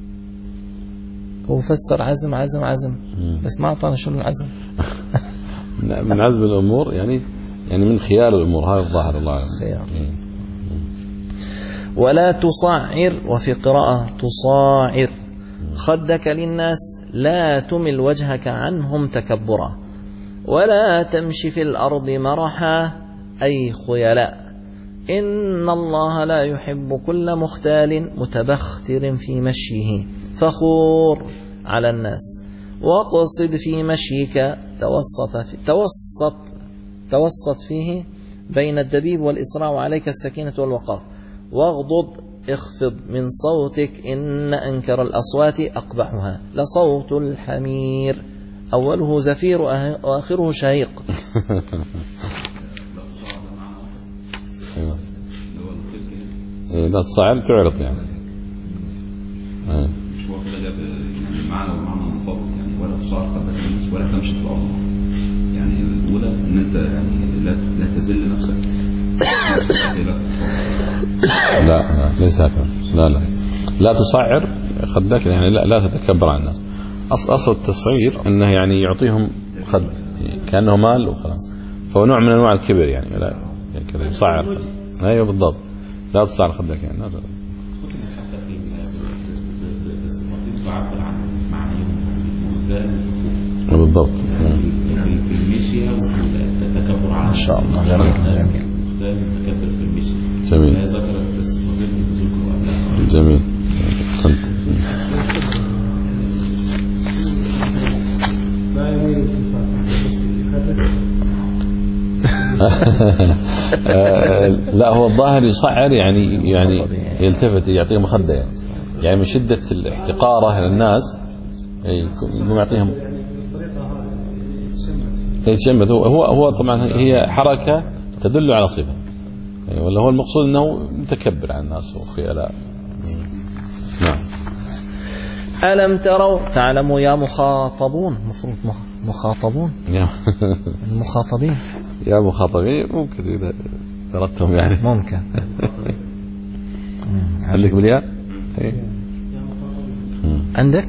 هو فسر عزم عزم عزم بس ما أعطانا شنو العزم. من عزم الأمور يعني يعني من خيار الأمور، هذا الظاهر الله خيار. ولا تصعر وفي قراءة تصاعر خدك للناس لا تمل وجهك عنهم تكبرا ولا تمشي في الأرض مرحا أي خيلاء. إن الله لا يحب كل مختال متبختر في مشيه فخور على الناس. واقصد في مشيك توسط في توسط توسط فيه بين الدبيب والإسراع وعليك السكينة والوقار. واغضض اخفض من صوتك إن أنكر الأصوات أقبحها لصوت الحمير أوله زفير وآخره شهيق. لا تصعر تعرض يعني مش هو كده جاب يعني معنى ومعنى منفضل يعني ولا تصعر خدك ولا تمشي في الأرض. يعني الأولى إن أنت يعني لا لا تذل نفسك. لا لا ليس هكذا. لا لا لا تصعر خدك يعني لا لا تتكبر على الناس. أصل أصل التصعير أنه يعني يعطيهم خد كأنه مال وخلاص، فهو نوع من أنواع الكبر يعني لا يعني كذا يصعر. أيوه بالضبط. لا تصعر خدك يعني. لا لا. بالضبط. في المشي والتكبر على إن شاء الله. جميل جميل. التكبر في المشي. جميل. ذكرت الصفات في القرآن. جميل. ما يميل التفات بس يخرج. لا هو الظاهر يصعر يعني يعني يلتفت يعطيه مخدة يعني, يعني من شدة الاحتقاره للناس يقوم يعطيهم يتشمت. هو هو طبعا هي حركة تدل على صفة يعني, ولا هو المقصود انه متكبر عن الناس وخيلاء. نعم. ألم تروا تعلموا يا مخاطبون, مفروض مخاطبون المخاطبين يا مخاطبين ممكن إذا تردتم يعني ممكن. عندك بالياء عندك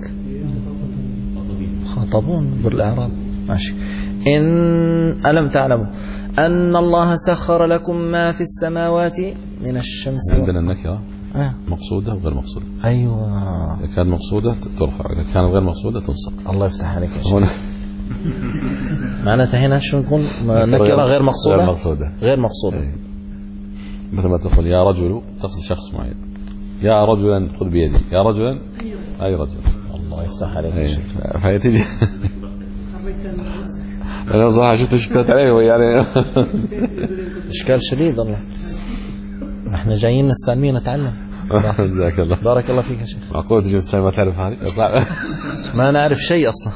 مخاطبون بالإعراب ماشي. إن ألم تعلموا أن الله سخر لكم ما في السماوات من الشمس. عندنا النكرة آه. مقصودة وغير مقصودة. أيوة. إذا كان مقصودة ترفع, إذا كان غير مقصودة تنصب. الله يفتح عليك يا شيخ. معناتها هنا شو نكون نكرة غير مقصودة. غير مقصودة. غير مقصودة. أي. مثل ما تقول يا رجل تقصد شخص معين. يا رجلا خذ بيدي, يا رجلا أي رجل. الله يفتح عليك يا شيخ. فهي تجي. أنا صراحة شفت شكلت عليه يعني. إشكال شديد والله. احنا جايين نستعلمين نتعلم. جزاك الله. بارك الله فيك يا شيخ. معقول تجي مستعلم ما تعرف هذه؟ ما نعرف شيء أصلا.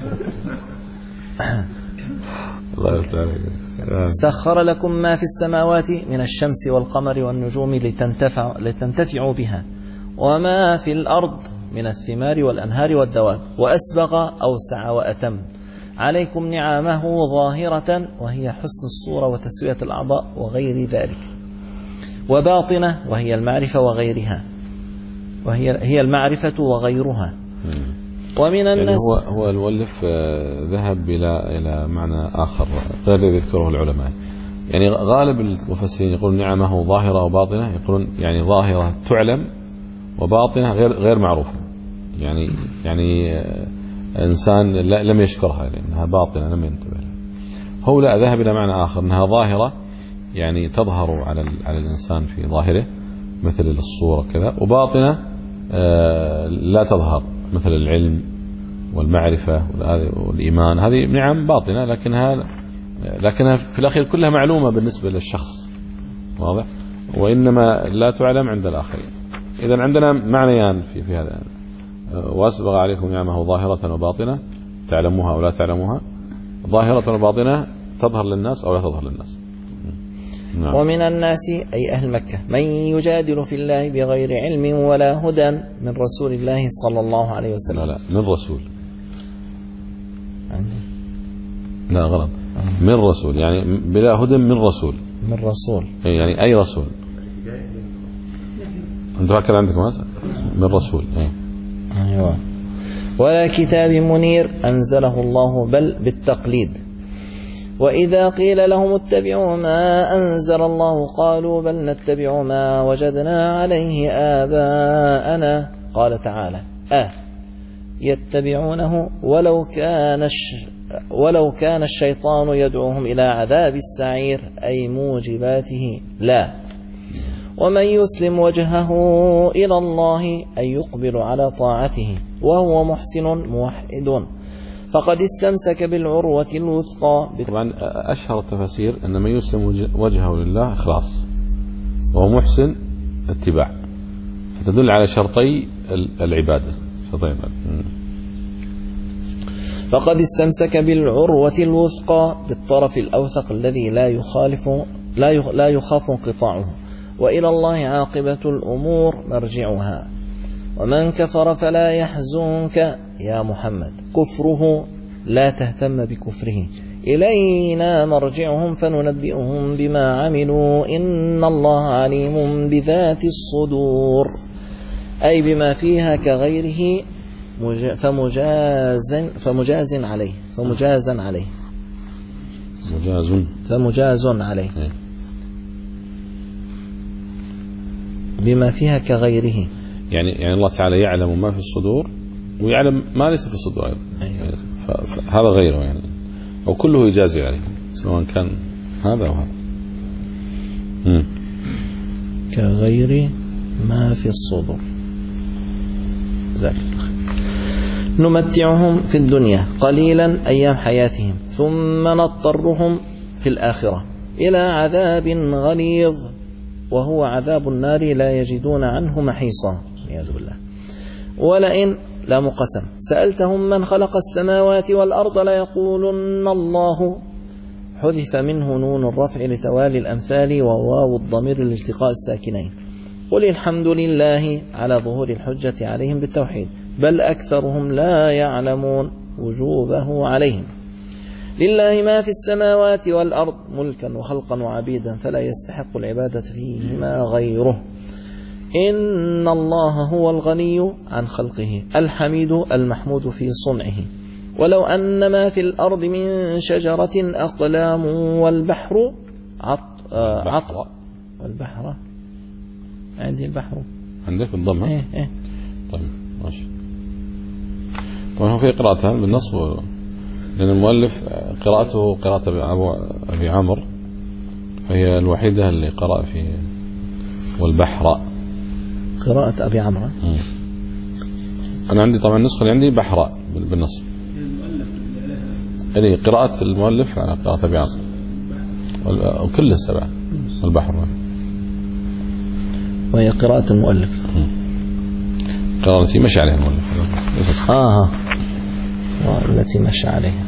الله يفتح. سخر لكم ما في السماوات من الشمس والقمر والنجوم لتنتفعوا, لتنتفعوا بها, وما في الأرض من الثمار والأنهار والدواب, وأسبغ أوسع وأتم عليكم نعمه ظاهرة وهي حسن الصورة وتسوية الأعضاء وغير ذلك, وباطنة وهي المعرفة وغيرها, وهي هي المعرفة وغيرها. ومن الناس يعني هو هو المؤلف ذهب إلى إلى معنى آخر غير الذي يذكره العلماء. يعني غالب المفسرين يقولون نعمه ظاهرة وباطنة, يقولون يعني ظاهرة تعلم وباطنة غير غير معروفة. يعني يعني إنسان لم يشكرها لأنها باطنة لم ينتبه لها. هو لا, ذهب إلى معنى آخر أنها ظاهرة يعني تظهر على على الإنسان في ظاهره مثل الصورة كذا, وباطنة لا تظهر مثل العلم والمعرفة والإيمان. هذه نعم باطنة لكنها لكنها في الأخير كلها معلومة بالنسبة للشخص, واضح, وإنما لا تعلم عند الآخرين. إذن عندنا معنيان في في هذا, وأسبغ عليكم نعمه ظاهرة وباطنة تعلموها أو لا تعلموها. ظاهرة وباطنة تظهر للناس أو لا تظهر للناس. نعم. ومن الناس أي أهل مكة من يجادل في الله بغير علم ولا هدى من رسول الله صلى الله عليه وسلم. لا لا من رسول. عندي. لا غلط. آه. من رسول يعني بلا هدى من رسول. من رسول. يعني أي رسول. أنتوا هكذا عندكم هذا من رسول. أي. أيوة. ولا كتاب منير أنزله الله بل بالتقليد. وإذا قيل لهم اتبعوا ما أنزل الله قالوا بل نتبع ما وجدنا عليه آباءنا. قال تعالى آه يتبعونه ولو كان الش ولو كان الشيطان يدعوهم إلى عذاب السعير أي موجباته لا. ومن يسلم وجهه إلى الله أي يقبل على طاعته وهو محسن موحد فقد استمسك بالعروة الوثقى. طبعا أشهر التفاسير أن من يسلم وجهه لله إخلاص وهو محسن اتباع, فتدل على شرطي العبادة. شرطي العبادة. فقد استمسك بالعروة الوثقى بالطرف الأوثق الذي لا يخالف لا لا يخاف انقطاعه, وإلى الله عاقبة الأمور مرجعها. ومن كفر فلا يحزنك يا محمد كفره لا تهتم بكفره إلينا مرجعهم فننبئهم بما عملوا إن الله عليم بذات الصدور أي بما فيها كغيره فمجاز فمجاز عليه فمجازا عليه مجاز فمجاز عليه بما فيها كغيره. يعني يعني الله تعالى يعلم ما في الصدور ويعلم ما ليس في الصدور أيضا. أيوة. فهذا غيره يعني, أو كله يجازي عليه سواء كان هذا أو هذا. مم. كغير ما في الصدور. ذلك نمتعهم في الدنيا قليلا أيام حياتهم ثم نضطرهم في الآخرة إلى عذاب غليظ وهو عذاب النار لا يجدون عنه محيصا والعياذ بالله. ولئن لا مقسم سألتهم من خلق السماوات والأرض ليقولن الله، حذف منه نون الرفع لتوالي الأمثال وواو الضمير لالتقاء الساكنين. قل الحمد لله على ظهور الحجة عليهم بالتوحيد، بل أكثرهم لا يعلمون وجوبه عليهم. لله ما في السماوات والأرض ملكا وخلقا وعبيدا فلا يستحق العبادة فيهما غيره. إن الله هو الغني عن خلقه الحميد المحمود في صنعه. ولو أن ما في الأرض من شجرة أقلام والبحر عط آه عطر والبحر عندي البحر عندك الضم. إيه إيه. طيب ماشي. طبعا في قراءتها بالنصب لأن المؤلف قراءته قراءة أبي عمرو فهي الوحيدة اللي قرأ في والبحر قراءة أبي عمرو. أنا عندي طبعا النسخة اللي عندي بحر بالنصب اللي قراءة المؤلف على قراءة أبي عمرو وكل السبعة والبحر وهي قراءة المؤلف قراءة التي مشى عليها المؤلف. آه التي مشى عليها.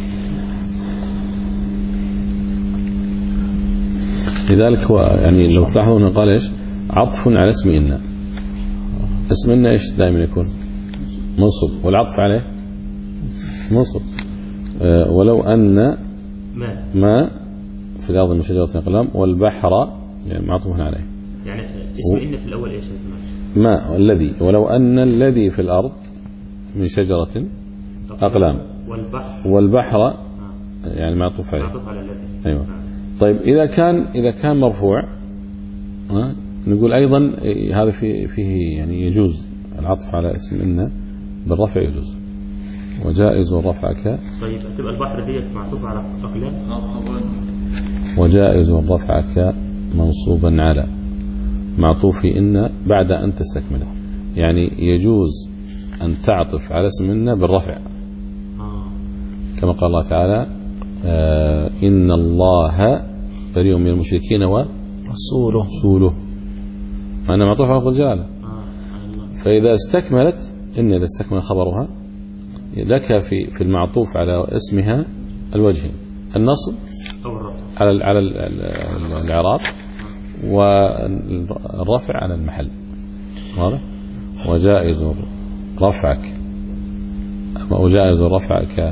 لذلك هو يعني لو تلاحظوا انه قال ايش عطف على اسم إن. اسم إن ايش دائما يكون منصب والعطف عليه منصب. أه ولو أن ما, ما في الأرض من شجرة أقلام والبحر يعني معطوف عليه. يعني اسم إن في الأول ايش ما الذي ولو أن الذي في الأرض من شجرة أقلام والبحر والبحر يعني معطوف عليه معطوف على الذي. أيوة. طيب إذا كان إذا كان مرفوع ها نقول أيضا هذا فيه فيه يعني يجوز العطف على اسم إن بالرفع يجوز وجائز رفعك. طيب تبقى البحر ديت معطوف على أقلام وجائز رفعك منصوبا على معطوف إن بعد أن تستكمله يعني يجوز أن تعطف على اسم إن بالرفع كما قال الله تعالى آه إن الله بريء من المشركين ورسوله رسوله أنا معطوف على الجلالة. فإذا استكملت إن إذا استكمل خبرها لك في في المعطوف على اسمها الوجه النصب على على الإعراب والرفع على المحل واضح. وجائز رفعك وجائز رفعك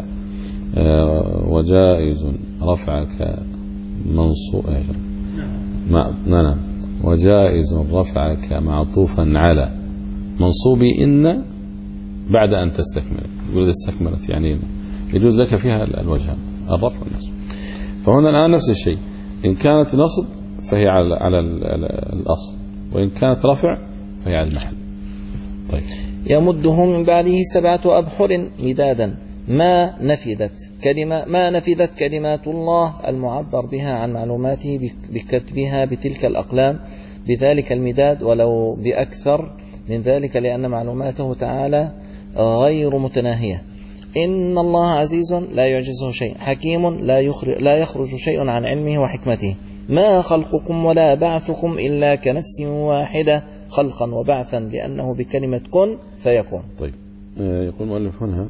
وجائز رفعك منصوب ما نعم وجائز رفعك معطوفا على منصوب إن بعد أن تستكمل. يقول إذا استكملت يعني يجوز لك فيها الوجهان الرفع والنصب. فهنا الآن نفس الشيء إن كانت نصب فهي على على الأصل وإن كانت رفع فهي على المحل. طيب يمده من بعده سبعة أبحر مدادا ما نفدت كلمة ما نفدت كلمات الله المعبر بها عن معلوماته بكتبها بتلك الأقلام بذلك المداد ولو بأكثر من ذلك لأن معلوماته تعالى غير متناهية. إن الله عزيز لا يعجزه شيء حكيم لا يخرج, لا يخرج شيء عن علمه وحكمته. ما خلقكم ولا بعثكم إلا كنفس واحدة خلقا وبعثا لأنه بكلمة كن فيكون. طيب يقول المؤلف هنا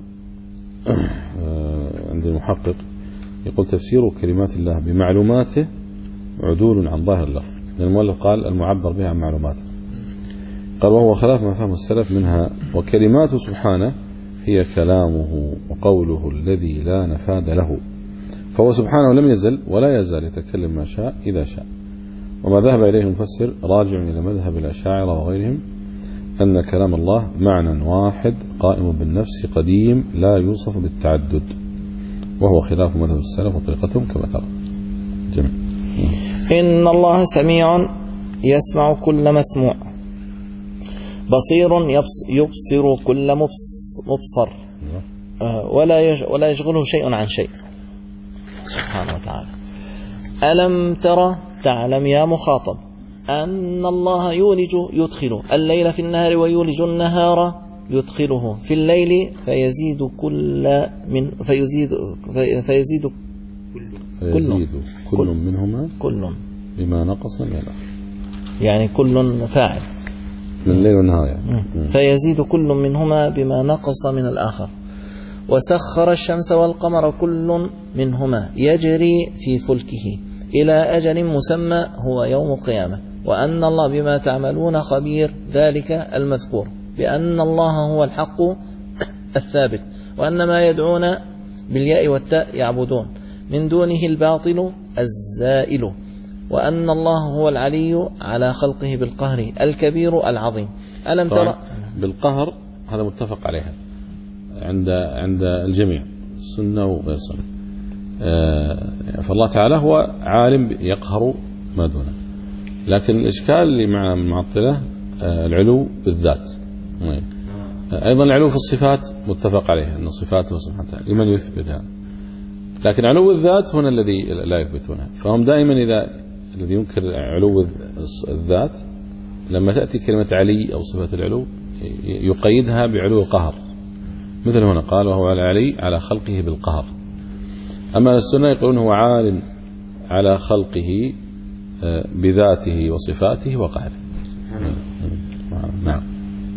عند المحقق يقول تفسير كلمات الله بمعلوماته عدول عن ظاهر اللفظ. المؤلف قال المعبر بها عن معلوماته قال وهو خلاف ما فهم السلف منها وكلماته سبحانه هي كلامه وقوله الذي لا نفاد له فهو سبحانه لم يزل ولا يزال يتكلم ما شاء إذا شاء. وما ذهب إليه المفسر راجع إلى مذهب الأشاعرة وغيرهم أن كلام الله معنى واحد قائم بالنفس قديم لا يوصف بالتعدد وهو خلاف مذهب السلف وطريقتهم كما ترى. جميل. إن الله سميع يسمع كل مسموع بصير يبصر كل مبصر ولا ولا يشغله شيء عن شيء سبحانه وتعالى. ألم ترى تعلم يا مخاطب أن الله يولج يدخل الليل في النهار ويولج النهار يدخله في الليل فيزيد كل من فيزيد في فيزيد فيزيد كل, كل منهما كل بما نقص من الآخر، يعني كل فاعل من الليل والنهار يعني. فيزيد كل منهما بما نقص من الآخر. وسخر الشمس والقمر كل منهما يجري في فلكه إلى أجل مسمى هو يوم القيامة، وأن الله بما تعملون خبير، ذلك المذكور بأن الله هو الحق الثابت، وأن ما يدعون بالياء والتاء يعبدون من دونه الباطل الزائل، وأن الله هو العلي على خلقه بالقهر الكبير العظيم. ألم ترى بالقهر هذا متفق عليها عند عند الجميع السنة وغير السنة. فالله تعالى هو عالم يقهر ما دونه، لكن الإشكال اللي مع المعطلة العلو بالذات. أيضا العلو في الصفات متفق عليه أن صفاته سبحانه وتعالى لمن يثبتها، لكن علو الذات هنا الذي لا يثبتونها. فهم دائما إذا الذي ينكر علو الذات لما تأتي كلمة علي أو صفة العلو يقيدها بعلو القهر، مثل هنا قال وهو العلي على خلقه بالقهر. أما السنة يقولون هو عال على خلقه بذاته وصفاته وقهره. نعم.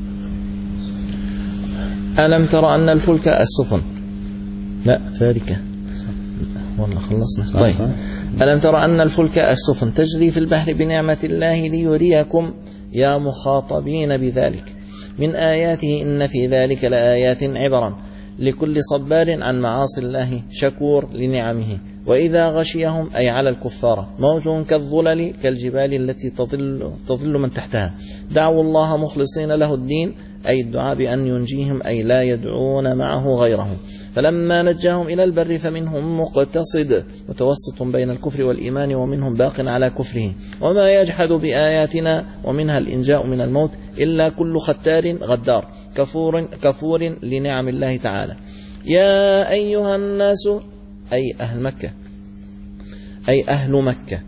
ألم ترى أن الفلك السفن لا ذلك والله خلصنا. طيب. ألم ترى أن الفلك السفن تجري في البحر بنعمة الله ليريكم يا مخاطبين بذلك من آياته إن في ذلك لآيات عبرا لكل صبار عن معاصي الله شكور لنعمه. وإذا غشيهم أي على الكفار موج كالظلل كالجبال التي تظل, تظل من تحتها دعوا الله مخلصين له الدين، أي الدعاء بأن ينجيهم أي لا يدعون معه غيره. فلما نجاهم إلى البر فمنهم مقتصد متوسط بين الكفر والإيمان ومنهم باق على كفره. وما يجحد بآياتنا ومنها الإنجاء من الموت إلا كل ختار غدار كفور, كفور لنعم الله تعالى. يا أيها الناس أي أهل مكة أي أهل مكة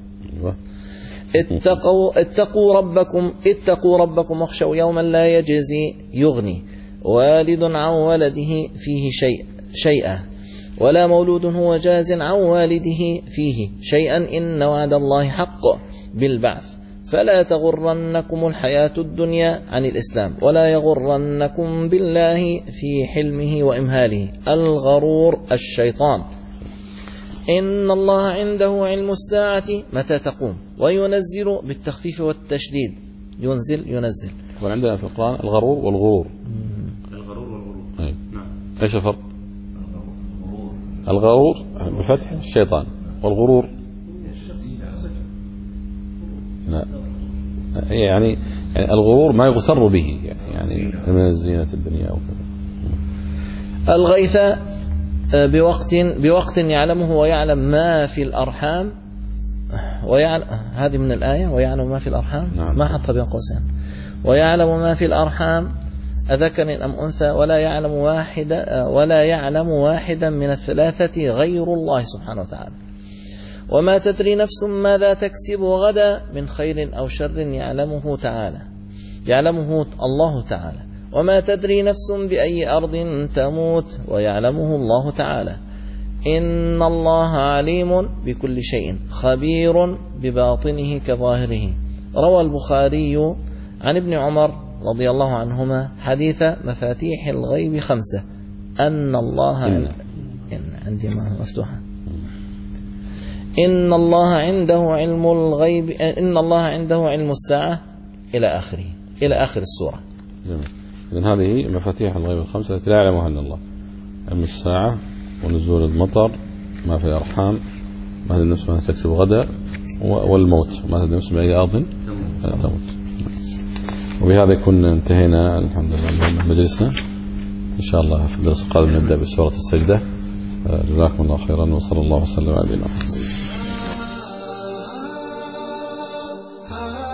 اتقوا, اتقوا ربكم اتقوا ربكم واخشوا يوما لا يجزي يغني والد عن ولده فيه شيء شيئا ولا مولود هو جاز عن والده فيه شيئا إن وعد الله حق بالبعث فلا تغرنكم الحياة الدنيا عن الإسلام ولا يغرنكم بالله في حلمه وإمهاله الغرور الشيطان. إن الله عنده علم الساعة متى تقوم وينزل بالتخفيف والتشديد ينزل ينزل. وعندنا في القرآن الغرور والغرور. الغرور والغرور. أي. نعم. إيش الفرق؟ الغرور بفتح الشيطان والغرور لا. يعني يعني الغرور ما يغتر به يعني من الزينة الدنيا وكذا. الغيث بوقت بوقت يعلمه ويعلم ما في الأرحام ويعلم هذه من الآية ويعلم ما في الأرحام. نعم. ما حطها بين قوسين. ويعلم ما في الأرحام أذكر أم أنثى ولا يعلم واحدا ولا يعلم واحدا من الثلاثة غير الله سبحانه وتعالى. وما تدري نفس ماذا تكسب غدا من خير أو شر يعلمه تعالى يعلمه الله تعالى. وما تدري نفس بأي أرض تموت ويعلمه الله تعالى. إن الله عليم بكل شيء خبير بباطنه كظاهره. روى البخاري عن ابن عمر رضي الله عنهما حديث مفاتيح الغيب خمسة أن الله إن, إن عندي ما مفتوحة إن الله عنده علم الغيب إن الله عنده علم الساعة إلى آخره إلى آخر السورة. إذن هذه مفاتيح الغيب الخمسة التي لا يعلمها إلا الله: علم الساعة ونزول المطر، ما في الأرحام، ما تدري نفس ما تكسب غدا، والموت، ما تدري نفس بأي أرض تموت. وبهذا يكون انتهينا الحمد لله من مجلسنا. إن شاء الله في الدرس القادم نبدأ بسورة السجدة. جزاكم الله خيرا وصلى الله وسلم على نبينا محمد.